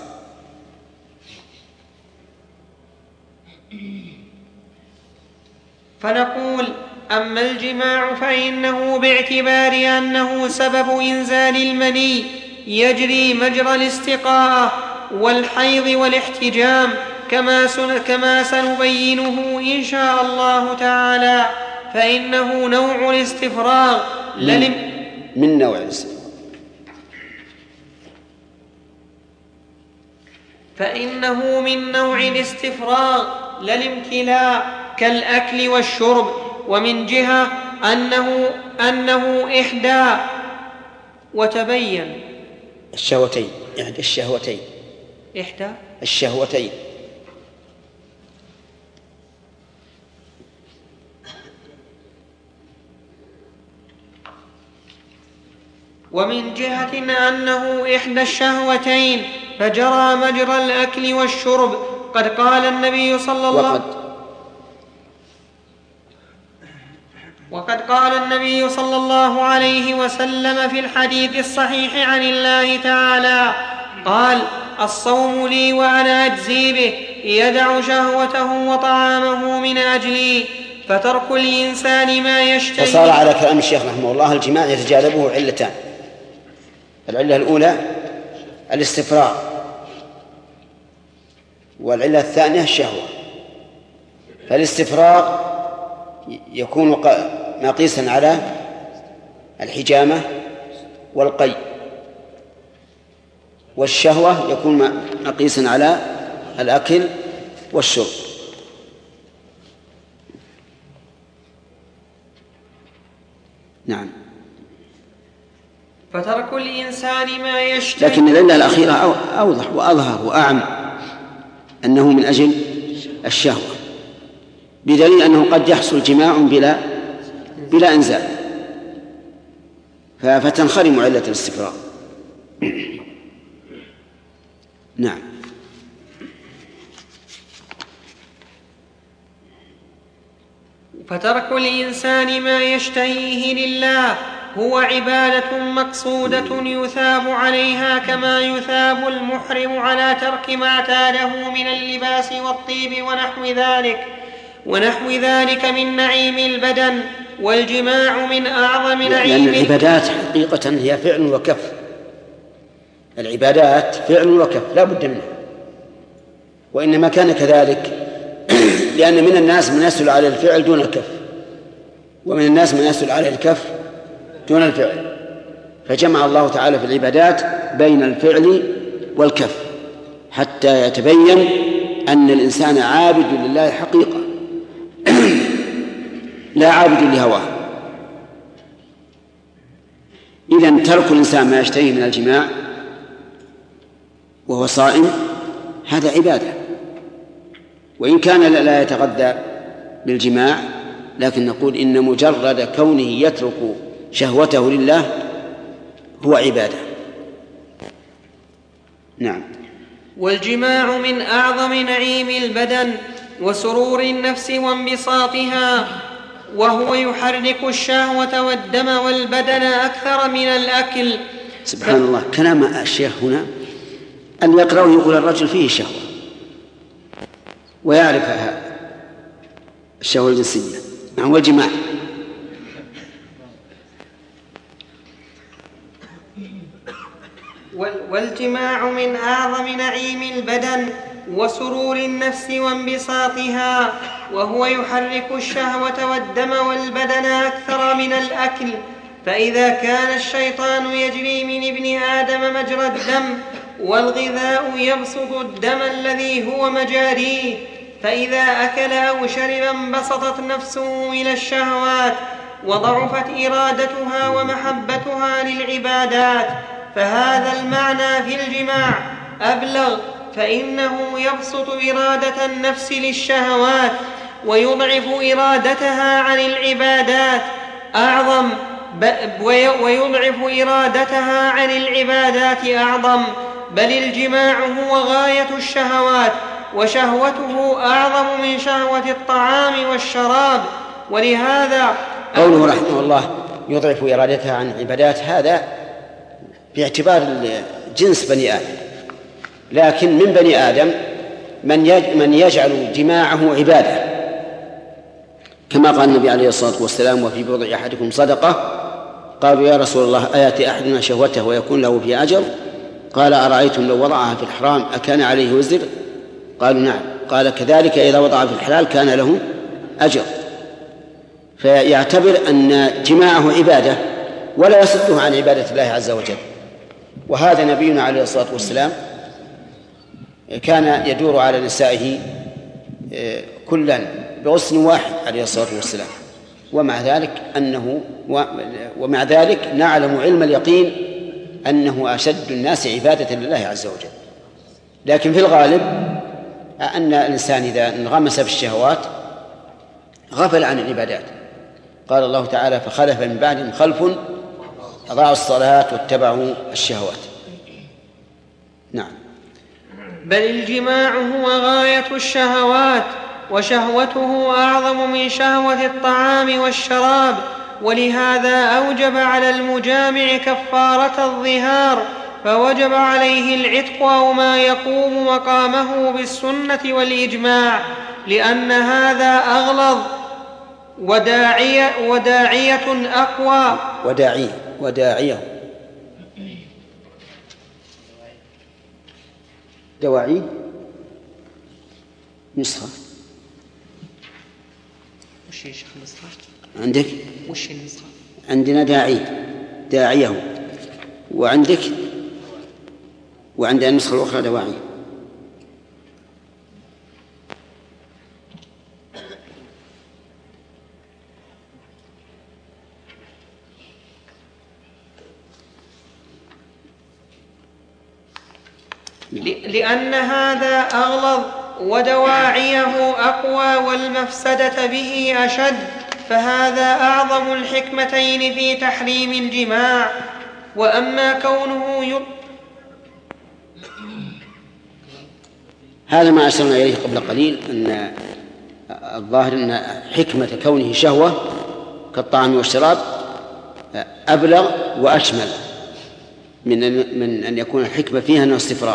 [SPEAKER 2] فنقول: أما الجماع فإنه باعتبار أنه سبب إنزال المني يجري مجرى الاستقاءة والحيض والاحتجام، كما سنبينه إن شاء الله تعالى، فإنه نوع الاستفراغ
[SPEAKER 3] من نوع الاستفراغ.
[SPEAKER 2] فإنه من نوع الاستفراغ لا الامتلاء كالأكل والشرب، ومن جهة أنه إحدى وتبين
[SPEAKER 3] الشهوتين، إحدى الشهوتين،
[SPEAKER 2] إحدى
[SPEAKER 3] الشهوتين.
[SPEAKER 2] ومن جهة أنه إحدى الشهوتين فجرى مجرى الأكل والشرب. قد قال النبي صلى الله عليه وسلم في الحديث الصحيح عن الله تعالى قال: الصوم لي وأنا أجزي به، يدع شهوته وطعامه من أجلي. فترك الإنسان ما يشتهي.
[SPEAKER 3] فصار على كلام الشيخ رحمه الله الجماع يتجانبه علتان: العلة الأولى الاستفراغ، والعلة الثانية الشهوة. فالاستفراغ يكون مقيسا على الحجامة والقي، والشهوة يكون مقيسا على الأكل والشرب. نعم.
[SPEAKER 2] فترك الإنسان ما يشتهي.
[SPEAKER 3] لكن العلة الأخيرة أوضح وأظهر وأعم، أنه من أجل الشهوة، بدليل أنه قد يحصل جماع بلا إنزال، فتنخرم علة الاستفراغ. نعم.
[SPEAKER 2] فترك الإنسان ما يشتهيه لله هو عبادة مقصودة يثاب عليها كما يثاب المحرم على ترك ما اعتاده من اللباس والطيب ونحو ذلك من نعيم البدن. والجماع من أعظم نعيم،
[SPEAKER 3] لأن العبادات حقيقة هي فعل وكف. العبادات فعل وكف لا بد منه، وإنما كان كذلك لأن من الناس من يسهل على الفعل دون الكف، ومن الناس من يسهل على الكف دون الفعل، فجمع الله تعالى في العبادات بين الفعل والكف حتى يتبين أن الإنسان عابد لله حقيقة لا عابد لهواه. إذن ترك الإنسان ما يشتهي من الجماع وهو صائم هذا عبادة، وإن كان لا يتغذى بالجماع، لكن نقول إن مجرد كونه يترك شهوته لله هو عبادة. نعم.
[SPEAKER 2] والجماع من أعظم نعيم البدن وسرور النفس وانبساطها، وهو يحرك الشهوة والدم والبدن أكثر من الأكل.
[SPEAKER 3] سبحان الله، كلام الشيخ هنا أن يقرأ يقول الرجل فيه شهوة ويعرف الشهوة الجنسية والجماع.
[SPEAKER 2] والجماع من أعظم نعيم البدن وسرور النفس وانبساطها، وهو يحرك الشهوة والدم والبدن أكثر من الأكل. فإذا كان الشيطان يجري من ابن آدم مجرى الدم والغذاء يبسط الدم الذي هو مجاريه، فإذا أكل أو شرب انبسطت نفسه إلى الشهوات وضعفت إرادتها ومحبتها للعبادات. فهذا المعنى في الجماع أبلغ، فإنه يبسط إرادة النفس للشهوات ويضعف إرادتها عن العبادات أعظم، بل الجماع هو غاية الشهوات، وشهوته أعظم من شهوة الطعام والشراب. ولهذا
[SPEAKER 3] قوله رحمه الله يضعف إرادتها عن العبادات، هذا باعتبار جنس بني آدم، لكن من بني آدم من يجعل جماعه عبادة، كما قال النبي عليه الصلاة والسلام: وفي بضع أحدكم صدقة. قالوا: يا رسول الله، أيأتي أحدنا شهوته ويكون له في أجر؟ قال: أرأيتم لو وضعها في الحرام أكان عليه وزر؟ قالوا: نعم. قال: كذلك إذا وضعها في الحلال كان له أجر. فيعتبر أن جماعه عبادة ولا يصده عن عبادة الله عز وجل. وهذا نبينا عليه الصلاة والسلام كان يدور على نسائه كلا بغسل واحد عليه الصلاة والسلام، ومع ذلك نعلم علم اليقين أنه أشد الناس عبادة لله عز وجل. لكن في الغالب أن الإنسان إذا انغمس في الشهوات غفل عن العبادات. قال الله تعالى: فخلف من بعدهم خلف أضاعوا الصلاة واتبعوا الشهوات. نعم.
[SPEAKER 2] بل الجماع هو غاية الشهوات، وشهوته أعظم من شهوة الطعام والشراب. ولهذا أوجب على المجامع كفارة الظهار، فوجب عليه العتق أو ما يقوم مقامه بالسنة والإجماع، لأن هذا أغلظ وداعية أقوى.
[SPEAKER 3] وداعية دواعي نسخة.
[SPEAKER 2] وش يا شيخ النسخة
[SPEAKER 3] عندك؟
[SPEAKER 2] وش النسخة؟
[SPEAKER 3] عندنا داعيه، وعندك وعند النسخة الأخرى دواعي.
[SPEAKER 2] لأن هذا أغلظ ودواعيه أقوى والمفسدة به أشد، فهذا أعظم الحكمتين في تحريم الجماع. وأما كونه
[SPEAKER 3] هذا ما أشرنا إليه قبل قليل، أن الظاهر أن حكمة كونه شهوة كالطعام والشراب أبلغ وأشمل من أن يكون الحكمة فيها أنه استفراغ.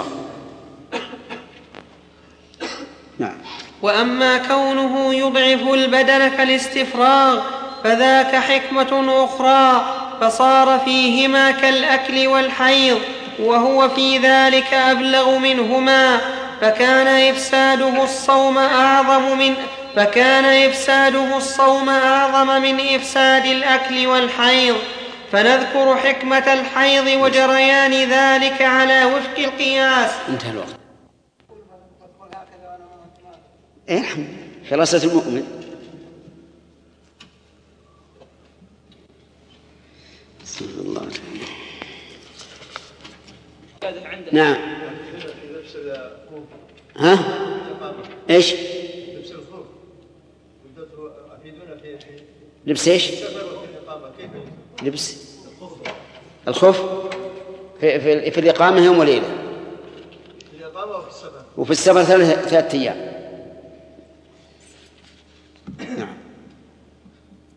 [SPEAKER 3] نعم.
[SPEAKER 2] وأما كونه يضعف البدن كالاستفراغ فذاك حكمة أخرى، فصار فيهما كالأكل والحيض، وهو في ذلك أبلغ منهما، فكان إفساده الصوم أعظم من إفساد الأكل والحيض. فنذكر حكمة الحيض وجريان ذلك على وفق القياس.
[SPEAKER 3] انتهى الوقت. حراسة المؤمن. بسم الله. نعم. ها؟ ايش؟ لبس ايش؟ لبس الخف في الإقامة يوم وليلة، وفي السفر 3 أيام. نعم.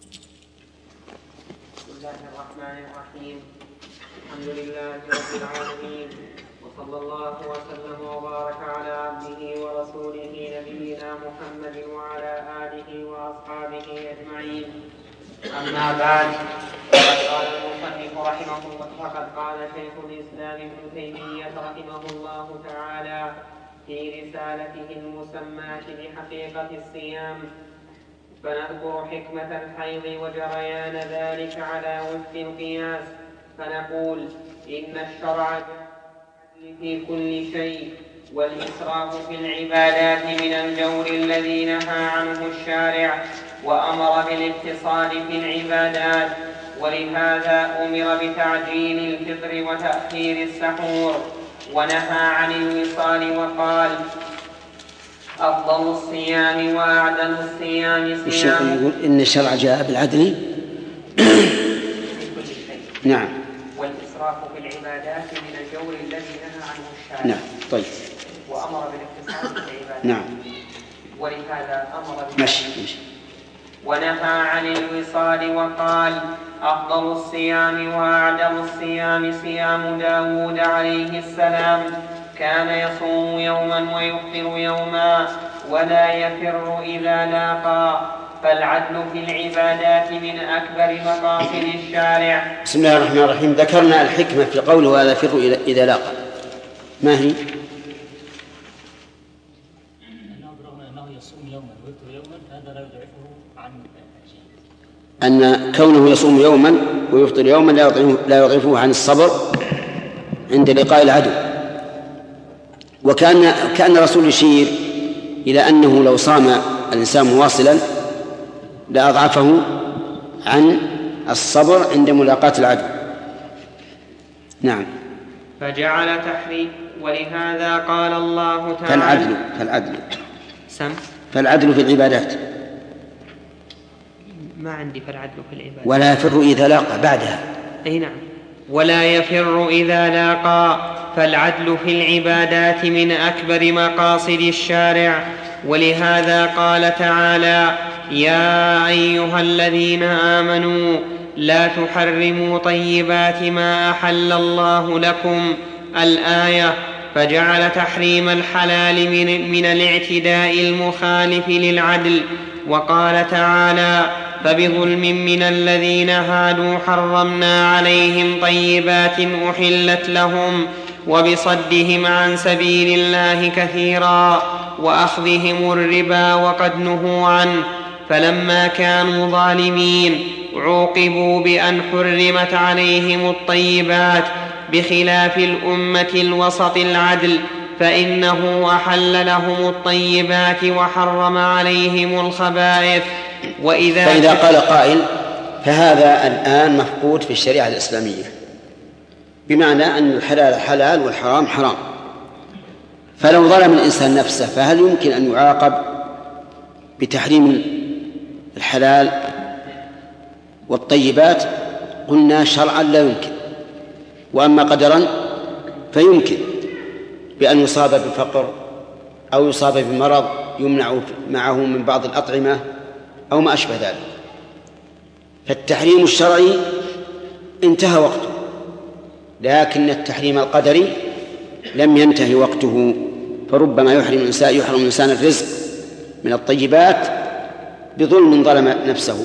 [SPEAKER 2] الله الرحمن الرحيم. الحمد لله رب العالمين، وصلى الله وسلم وبارك على عبده ورسوله نبينا محمد وعلى آله وأصحابه أجمعين. أما بعد، فقد قال المصنف رحمه الله، فقد قال شيخ الإسلام ابن تيمية رحمه الله تعالى في رسالته المسماة بحقيقة الصيام، فنذكر حكمة الحيض وجريان ذلك على وفق القياس، فنقول إن الشرع جاء في كل شيء، والإسراف في العبادات من الجور الذي نهى عنه الشارع، وأمر بالاقتصاد في العبادات، ولهذا أمر بتعجيل الفطر وتأخير السحور، ونهى عن الوصال وقال أفضل الصيام وأعدل الصيام
[SPEAKER 3] الشيخ يقول إن الشرع جاء بالعدل
[SPEAKER 2] في كل شيء.
[SPEAKER 3] نعم.
[SPEAKER 2] والإسراف في العبادات من الجور الذي نهى عنه الشارع.
[SPEAKER 3] نعم. طيب.
[SPEAKER 2] وأمر بالاقتصاد في العبادات.
[SPEAKER 3] نعم.
[SPEAKER 2] ولهذا أمر
[SPEAKER 3] مشي.
[SPEAKER 2] ونهى عن الوصال وقال أفضل الصيام وأعدل الصيام صيام داود عليه السلام، كان يصوم يوما ويفطر يوما ولا يفر إذا لاقى، فالعدل في العبادات من أكبر مقاصد الشارع.
[SPEAKER 3] بسم الله الرحمن الرحيم. ذكرنا الحكمة في قوله ولا يفر إذا لاقى، ما هي؟
[SPEAKER 5] أنه يصوم يوما ويفطر يوما، هذا لا يضعفه عن
[SPEAKER 3] أن كونه يصوم يوما ويفطر يوما لا يضعفه عن الصبر عند لقاء العدو. كأن الرسول يشير إلى أنه لو صام الإنسان مواصلا لأضعفه عن الصبر عند ملاقاة العدو. نعم.
[SPEAKER 2] فجعل تحريم، ولهذا قال الله تعالى
[SPEAKER 3] فالعدل في العبادات.
[SPEAKER 2] ما عندي فالعدل في العبادات.
[SPEAKER 3] ولا يفر إذا لاقى بعدها.
[SPEAKER 2] أي نعم. ولا يفر إذا لاقى، فالعدل في العبادات من أكبر مقاصد الشارع. ولهذا قال تعالى يا أيها الذين آمنوا لا تحرموا طيبات ما أحل الله لكم، الآية. فجعل تحريم الحلال من الاعتداء المخالف للعدل. وقال تعالى فبظلم من الذين هادوا حرمنا عليهم طيبات أحلت لهم، وبصدهم عن سبيل الله كثيرا، وأخذهم الربا وقد نهوا عنه، فلما كانوا ظالمين عوقبوا بأن حرمت عليهم الطيبات، بخلاف الأمة الوسط العدل، فإنه أحل لهم الطيبات وحرم عليهم الخبائث.
[SPEAKER 3] فإذا قال قائل فهذا الآن مفقود في الشريعة الإسلامية، بمعنى أن الحلال حلال والحرام حرام، فلو ظلم الإنسان نفسه فهل يمكن أن يعاقب بتحريم الحلال والطيبات؟ قلنا شرعا لا يمكن، وأما قدرا فيمكن، بأن يصاب بفقر أو يصاب بمرض يمنع معه من بعض الأطعمة أو ما أشبه ذلك. فالتحريم الشرعي انتهى وقته، لكن التحريم القدري لم ينتهي وقته، فربما يحرم الإنسان الرزق من الطيبات بظلم ظلم نفسه.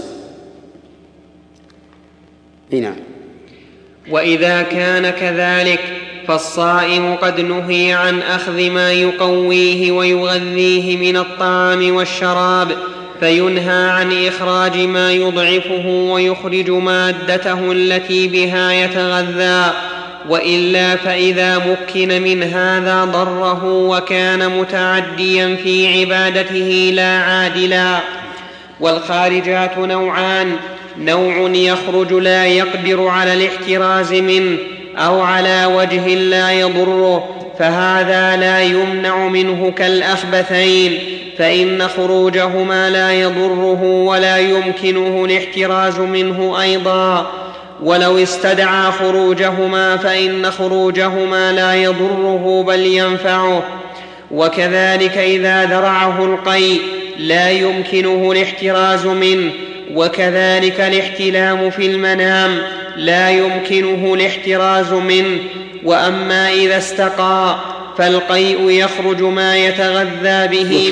[SPEAKER 3] هنا.
[SPEAKER 2] وإذا كان كذلك فالصائم قد نهي عن أخذ ما يقويه ويغذيه من الطعام والشراب، فينهى عن إخراج ما يضعفه ويخرج مادته التي بها يتغذى، وإلا فإذا مكن من هذا ضره وكان متعديا في عبادته لا عادلا. والخارجات نوعان: نوع يخرج لا يقدر على الاحتراز منه، أو على وجه لا يضره، فهذا لا يمنع منه كالأخبثين، فإن خروجهما لا يضره ولا يمكنه الاحتراز منه أيضا. ولو استدعى خروجهما فإن خروجهما لا يضره بل ينفعه. وكذلك إذا ذرعه القيء لا يمكنه الاحتراز منه وكذلك الاحتلام في المنام لا يمكنه الاحتراز منه. وأما إذا استقى فالقيء يخرج ما يتغذى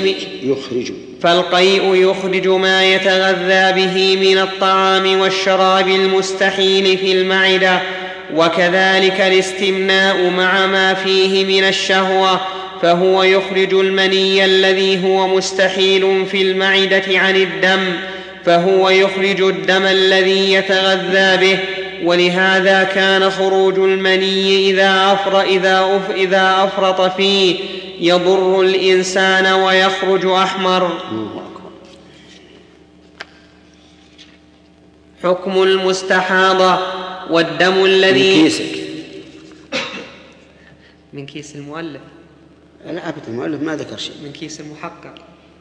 [SPEAKER 2] به من الطعام والشراب المستحيل في المعدة. وكذلك الاستمناء مع ما فيه من الشهوة، فهو يخرج المني الذي هو مستحيل في المعدة عن الدم، فهو يخرج الدم الذي يتغذى به. ولهذا كان خروج المني إذا أفرط فيه يضر الإنسان ويخرج أحمر. حكم المستحاضة. والدم الذي من كيس المؤلف.
[SPEAKER 3] لا أبدا، المؤلف ما ذكر شيء.
[SPEAKER 2] من كيس المحقق.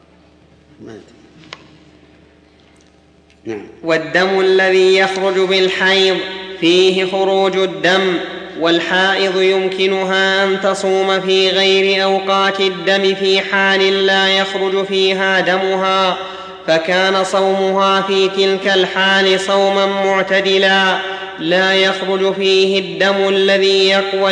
[SPEAKER 3] نعم.
[SPEAKER 2] والدم الذي يخرج بالحيض فيه خروج الدم، والحائض يمكنها أن تصوم في غير أوقات الدم في حال لا يخرج فيها دمها، فكان صومها في تلك الحال صوما معتدلا لا يخرج فيه الدم الذي يقوي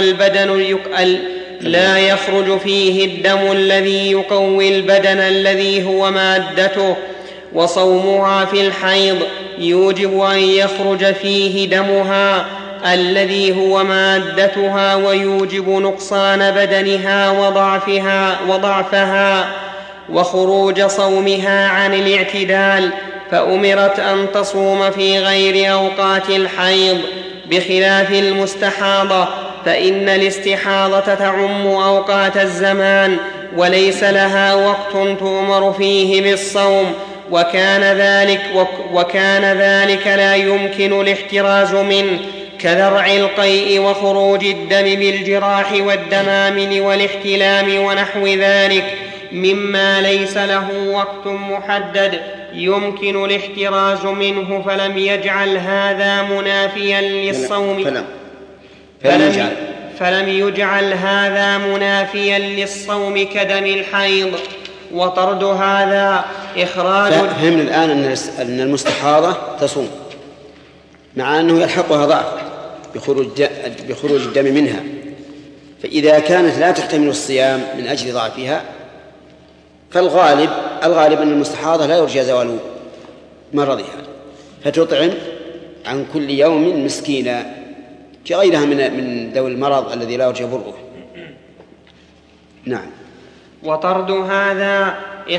[SPEAKER 2] البدن الذي هو مادته. وصومها في الحيض يوجب أن يخرج فيه دمها الذي هو مادتها، ويوجب نقصان بدنها وضعفها وخروج صومها عن الاعتدال، فأمرت أن تصوم في غير أوقات الحيض، بخلاف المستحاضة فإن الاستحاضة تعم أوقات الزمان وليس لها وقت تؤمر فيه بالصوم، وكان ذلك لا يمكن الاحتراز منه، كذرع القيء وخروج الدم بالجراح والدمامل والاحتلام ونحو ذلك مما ليس له وقت محدد يمكن الاحتراز منه. فلم يجعل هذا منافيا للصوم كدم الحيض. وطرد هذا إخراج.
[SPEAKER 3] فهمنا الآن أن المستحاضة تصوم مع أنه يلحقها ضعف بخروج الدم منها، فإذا كانت لا تحتمل الصيام من أجل ضعفها فالغالب أن المستحاضة لا يرجى زوال مرضها، فتطعم عن كل يوم مسكينا كغيرها من ذوي المرض الذي لا يرجى برؤه. نعم.
[SPEAKER 2] وطرد هذا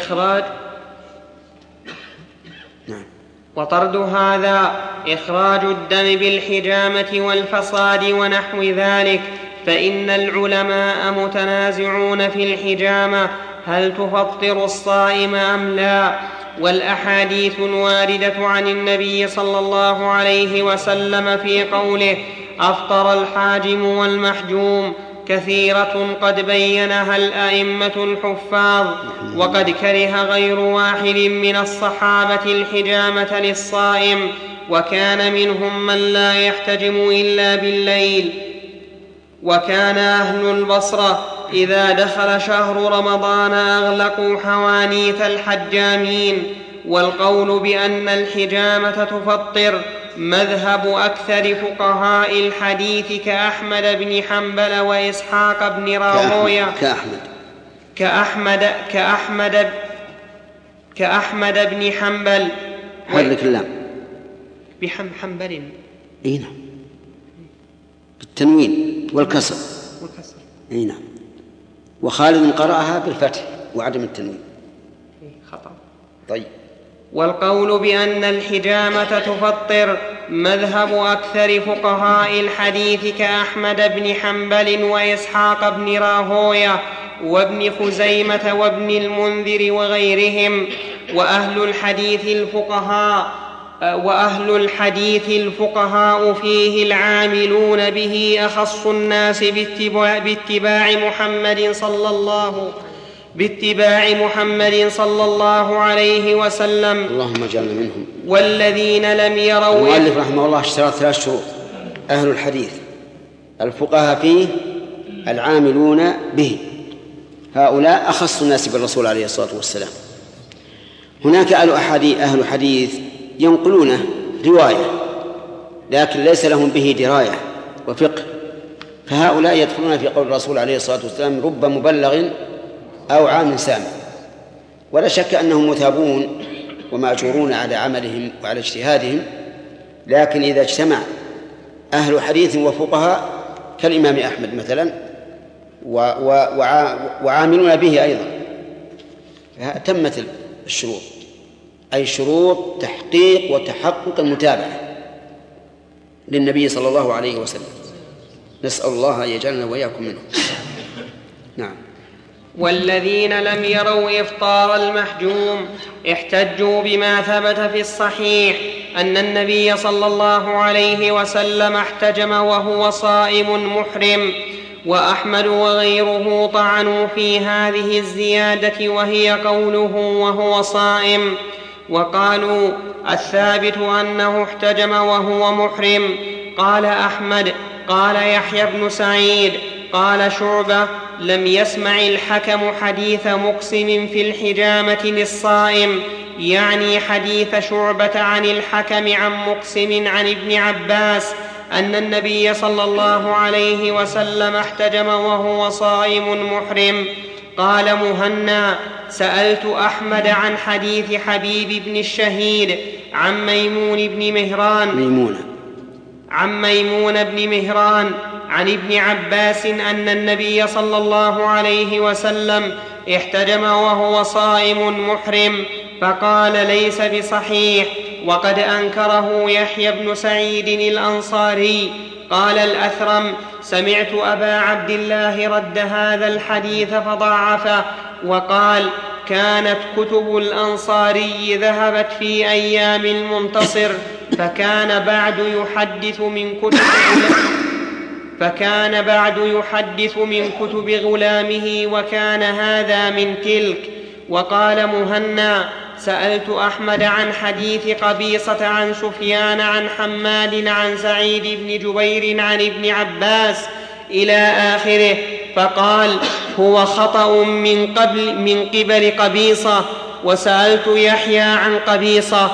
[SPEAKER 2] إخراج الدم بالحجامة والفصاد ونحو ذلك، فإن العلماء متنازعون في الحجامة هل تفطر الصائم أم لا، والأحاديث الواردة عن النبي صلى الله عليه وسلم في قوله أفطر الحاجم والمحجوم كثيرة قد بينها الأئمة الحفاظ، وقد كره غير واحد من الصحابة الحجامة للصائم، وكان منهم من لا يحتجم إلا بالليل. وكان أهل البصرة إذا دخل شهر رمضان أغلقوا حوانيت الحجامين. والقول بأن الحجامة تفطر مذهب أكثر فقهاء الحديث كأحمد بن حنبل وإسحاق بن راهويه كأحمد بن حنبل
[SPEAKER 3] حرك اللام
[SPEAKER 2] بحنبل
[SPEAKER 3] نعم بالتنوين والكسر نعم. وخالد قرأها بالفتح وعدم التنوين
[SPEAKER 2] خطأ.
[SPEAKER 3] طيب.
[SPEAKER 2] والقول بأن الحجامة تفطر مذهب أكثر فقهاء الحديث كأحمد بن حنبل وإسحاق بن راهويه وابن خزيمة وابن المنذر وغيرهم. وأهل الحديث الفقهاء فيه العاملون به أخص الناس باتباع محمد صلى الله عليه وسلم.
[SPEAKER 3] اللهم اجعلنا منهم.
[SPEAKER 2] والذين لم يروا.
[SPEAKER 3] المؤلف رحمه الله اشترط 3 شروط: أهل الحديث، الفقهاء فيه، العاملون به، هؤلاء أخص الناس بالرسول عليه الصلاة والسلام. هناك أهل حديث ينقلونه رواية لكن ليس لهم به دراية وفقه، فهؤلاء يدخلون في قول الرسول عليه الصلاة والسلام رب مبلغ أو عام سامع. ولا شك أنهم مثابون ومأجورون على عملهم وعلى اجتهادهم، لكن إذا اجتمع أهل حديث وفقهاء كالإمام أحمد مثلا وعاملون به أيضا تمت الشروط، أي شروط تحقيق وتحقق المتابعة للنبي صلى الله عليه وسلم. نسأل الله أن يجعلنا وإياكم منه. نعم.
[SPEAKER 2] والذين لم يروا إفطار المحجوم احتجوا بما ثبت في الصحيح أن النبي صلى الله عليه وسلم احتجم وهو صائم محرم، وأحمد وغيره طعنوا في هذه الزيادة وهي قوله وهو صائم، وقالوا الثابت أنه احتجم وهو محرم. قال أحمد قال يحيى بن سعيد قال شعبة لم يسمع الحكم حديث مقسم في الحجامة للصائم، يعني حديث شعبة عن الحكم عن مقسم عن ابن عباس أن النبي صلى الله عليه وسلم احتجم وهو صائم محرم. قال مهنا سألت أحمد عن حديث حبيب بن الشهيد عن ميمون بن مهران عن ابن عباس أن النبي صلى الله عليه وسلم احتجم وهو صائم محرم، فقال ليس بصحيح، وقد أنكره يحيى بن سعيد الأنصاري. قال الأثرم سمعت أبا عبد الله رد هذا الحديث فضعفه، وقال كانت كتب الأنصاري ذهبت في أيام المنتصر، فكان بعد يحدث من كتب غلامه، وكان هذا من تلك. وقال مهنا سألت أحمد عن حديث قبيصة عن سفيان عن حماد عن سعيد بن جبير عن ابن عباس إلى آخره، فقال هو خطأ من قبل قبيصة. وسألت يحيى عن قبيصة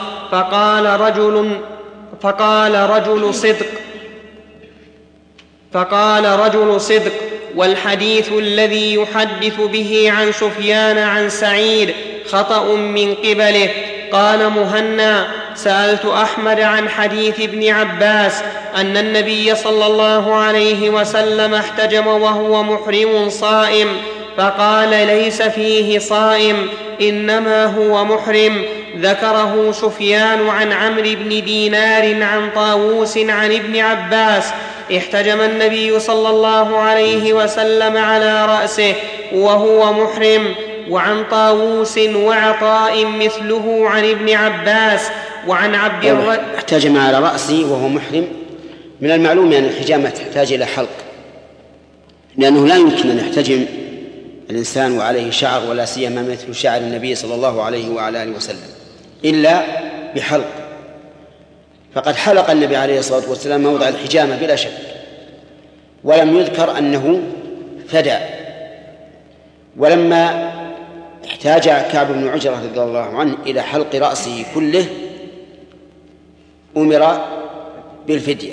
[SPEAKER 2] فقال رجل صدق، والحديث الذي يحدث به عن سفيان عن سعيد خطأ من قبله. قال مهنا سألت أحمد عن حديث ابن عباس أن النبي صلى الله عليه وسلم احتجم وهو محرم صائم، فقال ليس فيه صائم إنما هو محرم. ذكره سفيان عن عمرو بن دينار عن طاووس عن ابن عباس احتجم النبي صلى الله عليه وسلم على رأسه وهو محرم، وعن طاووس وعطاء مثله عن ابن عباس وعن عبد الرحمن
[SPEAKER 3] احتجم على رأسه وهو محرم. من المعلوم أن الحجامة تحتاج إلى حلق، لأنه لا يمكن أن يحتجم الإنسان وعليه شعر، ولا سيما مثل شعر النبي صلى الله عليه وعلى آله وسلم، إلا بحلق. فقد حلق النبي عليه الصلاة والسلام موضع الحجامة بلا شك، ولم يذكر أنه فدى. ولما احتاج كعب بن عجرة رضي الله عنه إلى حلق رأسه كله أمر بالفدية.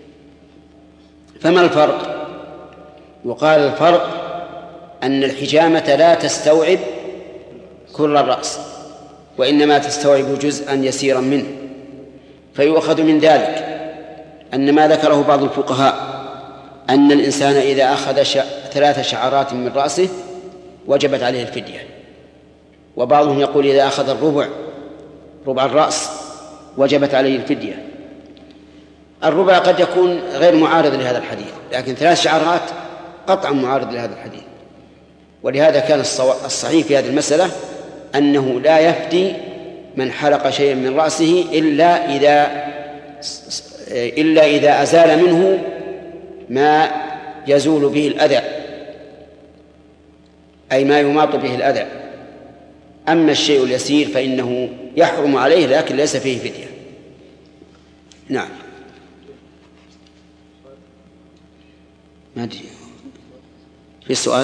[SPEAKER 3] فما الفرق؟ وقال الفرق أن الحجامة لا تستوعب كل الرأس، وإنما تستوعب جزءا يسيرا منه. فيؤخذ من ذلك أن ما ذكره بعض الفقهاء أن الإنسان إذا أخذ 3 شعرات من رأسه وجبت عليه الفدية، وبعضهم يقول إذا أخذ ربع الرأس وجبت عليه الفدية. الربع قد يكون غير معارض لهذا الحديث، لكن 3 شعرات قطعا معارض لهذا الحديث. ولهذا كان الصحيح في هذه المسألة أنه لا يفدي من حلق شيئا من رأسه إلا إذا أزال منه ما يزول به الأذى، أي ما يماط به الأذى. أما الشيء اليسير فإنه يحرم عليه، لكن ليس فيه فدية. نعم. ما أدري في السؤال.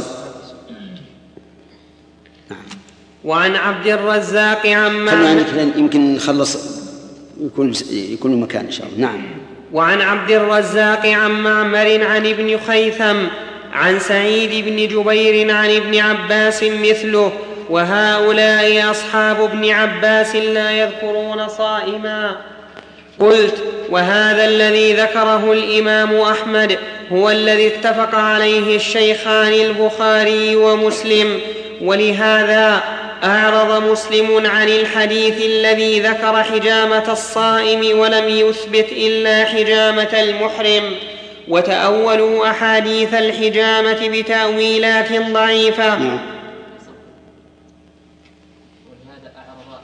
[SPEAKER 2] وعن عبد الرزاق عن
[SPEAKER 3] يمكن نخلص يكون مكان إن شاء الله. نعم.
[SPEAKER 2] وعن عبد الرزاق عن معمر عن ابن خيثم عن سعيد بن جبير عن ابن عباس مثله، وهؤلاء أصحاب ابن عباس لا يذكرون صائما. قلت: وهذا الذي ذكره الإمام أحمد هو الذي اتفق عليه الشيخان البخاري ومسلم، ولهذا أعرض مسلم عن الحديث الذي ذكر حجامة الصائم ولم يثبت إلا حجامة المحرم، وتأولوا أحاديث الحجامة بتأويلات ضعيفة.
[SPEAKER 5] ولهذا أعرض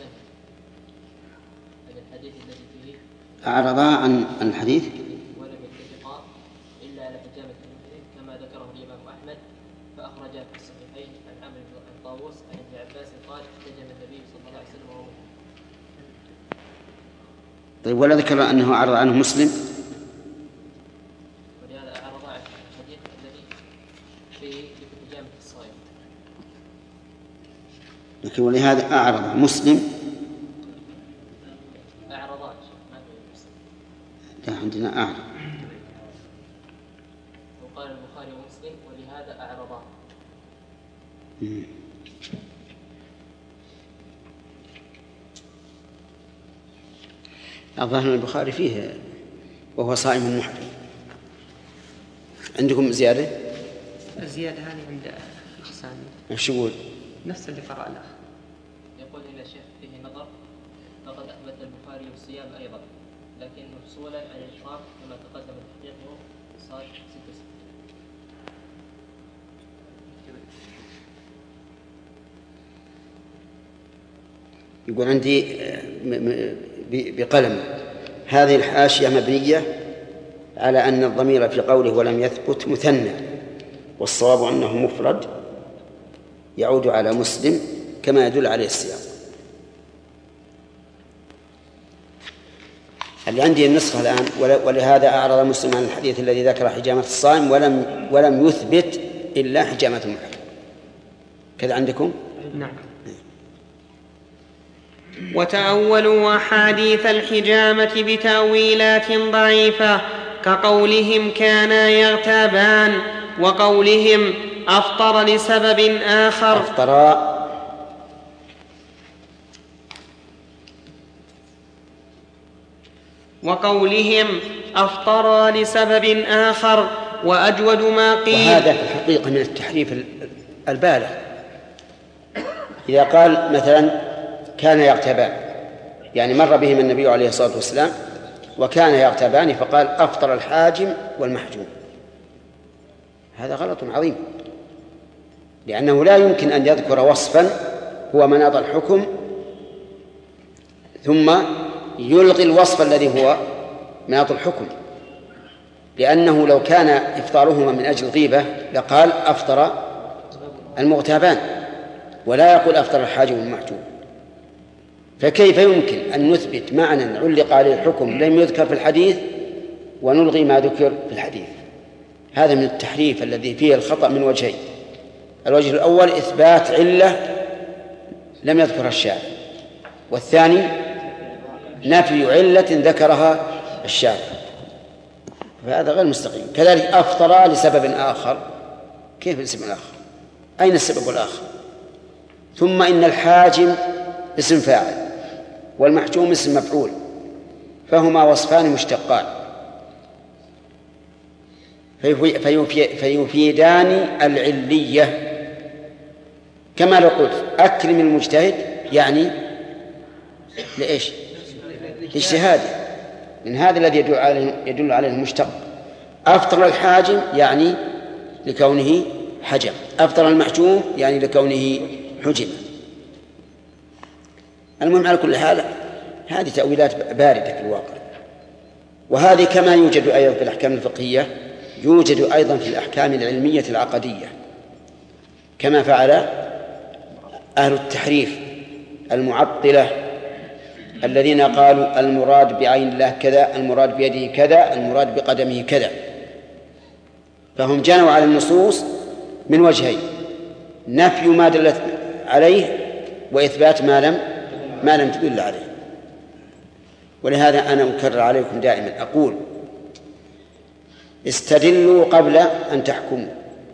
[SPEAKER 5] عن الحديث الذي فيه
[SPEAKER 3] أعرض عن الحديث
[SPEAKER 5] ولم يتفقا إلا على حجامة المحرم كما ذكره الإمام أحمد، فأخرجه في الصحيحين عن عمرو بن طاووس عن ابن عباس قال: احتجم النبي صلى الله عليه وسلم وهو محرم.
[SPEAKER 3] طيب، ولا ذكر أنه أعرض عنه مسلم؟
[SPEAKER 5] ولهذا أعرض عن الحديث الذي فيه حجامة الصائم.
[SPEAKER 3] لكن ولهذا أعرض مسلم.
[SPEAKER 5] أعرضان ما في مسلم.
[SPEAKER 3] لا، عندنا أعرض.
[SPEAKER 5] وقال البخاري ومسلم: ولهذا أعرضان.
[SPEAKER 3] الظاهر البخاري فيه وهو صائم محرم. عندكم زيادة؟
[SPEAKER 2] الزيادة هذه عند الأخساني.
[SPEAKER 3] ايش يقول؟
[SPEAKER 2] نفس اللي قرأ له.
[SPEAKER 5] يقول إلى شيخ فيه نظر، لقد أثبت البخاري الصيام أيضا، لكن مفصولا عن الإشراك كما تقدم تحقيقه صار 6.
[SPEAKER 3] يقول عندي بقلم هذه الحاشية مبنية على أن الضمير في قوله ولم يثبت مثنى، والصواب أنه مفرد يعود على مسلم كما يدل عليه السياق. اللي عندي النسخة الآن: ولهذا أعرض مسلم عن الحديث الذي ذكر حجامة الصائم ولم يثبت إلا حجامة المحرم. كذا عندكم؟
[SPEAKER 2] نعم. وتأولوا أحاديث الحجامة بتأويلات ضعيفة، كقولهم كانا يغتابان، وقولهم أفطر لسبب آخر. وقولهم أفطر لسبب آخر، وأجود ما قيل.
[SPEAKER 3] وهذا في الحقيقة من التحريف البالغ. إذا قال مثلا كان يغتابان، يعني مر بهم النبي عليه الصلاة والسلام وكان يغتابان، فقال أفطر الحاجم والمحجوم، هذا غلط عظيم، لأنه لا يمكن أن يذكر وصفا هو مناط الحكم ثم يلغي الوصف الذي هو مناط الحكم، لأنه لو كان إفطارهما من أجل غيبة لقال أفطر المغتابان، ولا يقول أفطر الحاجم والمحجوم. فكيف يمكن أن نثبت معنى علق عليه الحكم لم يذكر في الحديث ونلغي ما ذكر في الحديث؟ هذا من التحريف الذي فيه الخطأ من وجهين: الوجه الأول إثبات علة لم يذكرها الشارع، والثاني نفي علة ذكرها الشارع، فهذا غير مستقيم. كذلك أفطر لسبب آخر، كيف لسبب آخر؟ أين السبب الآخر؟ ثم إن الحاجم اسم فاعل والمحجوم اسم مفعول، فهما وصفان مشتقان فيفيدان العلية، كما لو قلت أكرم المجتهد يعني لإيش؟ لاجتهاده، من هذا الذي يدل عليه المشتق. أفطر الحاجم يعني لكونه حجم، أفطر المحجوم يعني لكونه حجم. المهم على كل حال هذه تأويلات باردة في الواقع، وهذه كما يوجد أيضا في الأحكام الفقهية يوجد أيضا في الأحكام العلمية العقدية، كما فعل أهل التحريف المعطلة الذين قالوا المراد بعين الله كذا، المراد بيده كذا، المراد بقدمه كذا، فهم جنوا على النصوص من وجهين: نفي ما دلت عليه وإثبات ما لم تدل عليه. ولهذا أنا أكرر عليكم دائما أقول استدلوا قبل أن تحكموا،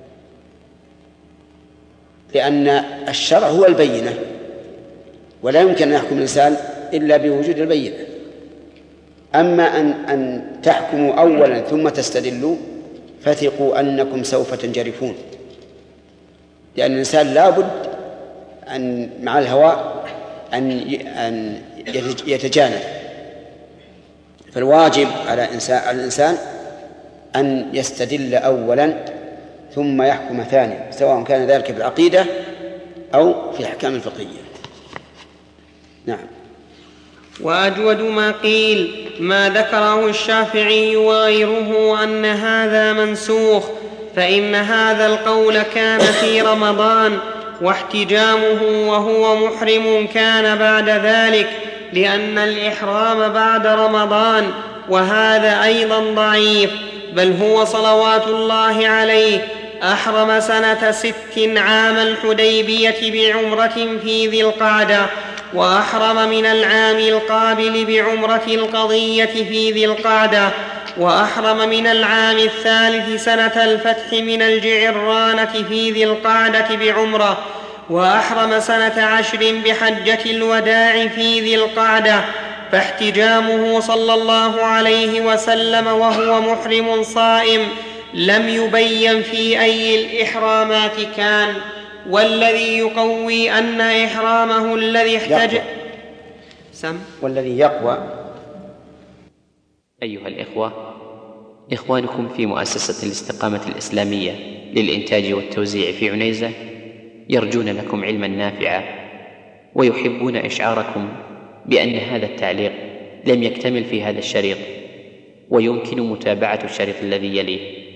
[SPEAKER 3] لأن الشرع هو البينة، ولا يمكن أن يحكم الإنسان إلا بوجود البينة. أما أن تحكموا أولا ثم تستدلوا فثقوا أنكم سوف تنجرفون، لأن الإنسان لابد أن مع الهوى أن يتجانب. فالواجب على الإنسان أن يستدل أولا ثم يحكم ثانيا، سواء كان ذلك في العقيدة أو في الأحكام الفقهية. نعم.
[SPEAKER 2] وأجود ما قيل ما ذكره الشافعي وغيره أن هذا منسوخ، فإن هذا القول كان في رمضان، واحتجامه وهو محرم كان بعد ذلك، لأن الإحرام بعد رمضان، وهذا أيضا ضعيف. بل هو صلوات الله عليه أحرم سنة 6 عام الحديبية بعمرة في ذي القعدة، وأحرم من العام القابل بعمرة القضية في ذي القعدة، وأحرم من العام الثالث سنة الفتح من الجعرانة في ذي القعدة بعمرة، وأحرم سنة 10 بحجة الوداع في ذي القعدة. فاحتجامه صلى الله عليه وسلم وهو محرم صائم لم يبين في أي الإحرامات كان، والذي يقوي أن إحرامه الذي احتج
[SPEAKER 3] والذي يقوى.
[SPEAKER 1] أيها الإخوة، إخوانكم في مؤسسة الاستقامة الإسلامية للإنتاج والتوزيع في عنيزة يرجون لكم علما نافعا، ويحبون إشعاركم بأن هذا التعليق لم يكتمل في هذا الشريط، ويمكن متابعة الشريط الذي يليه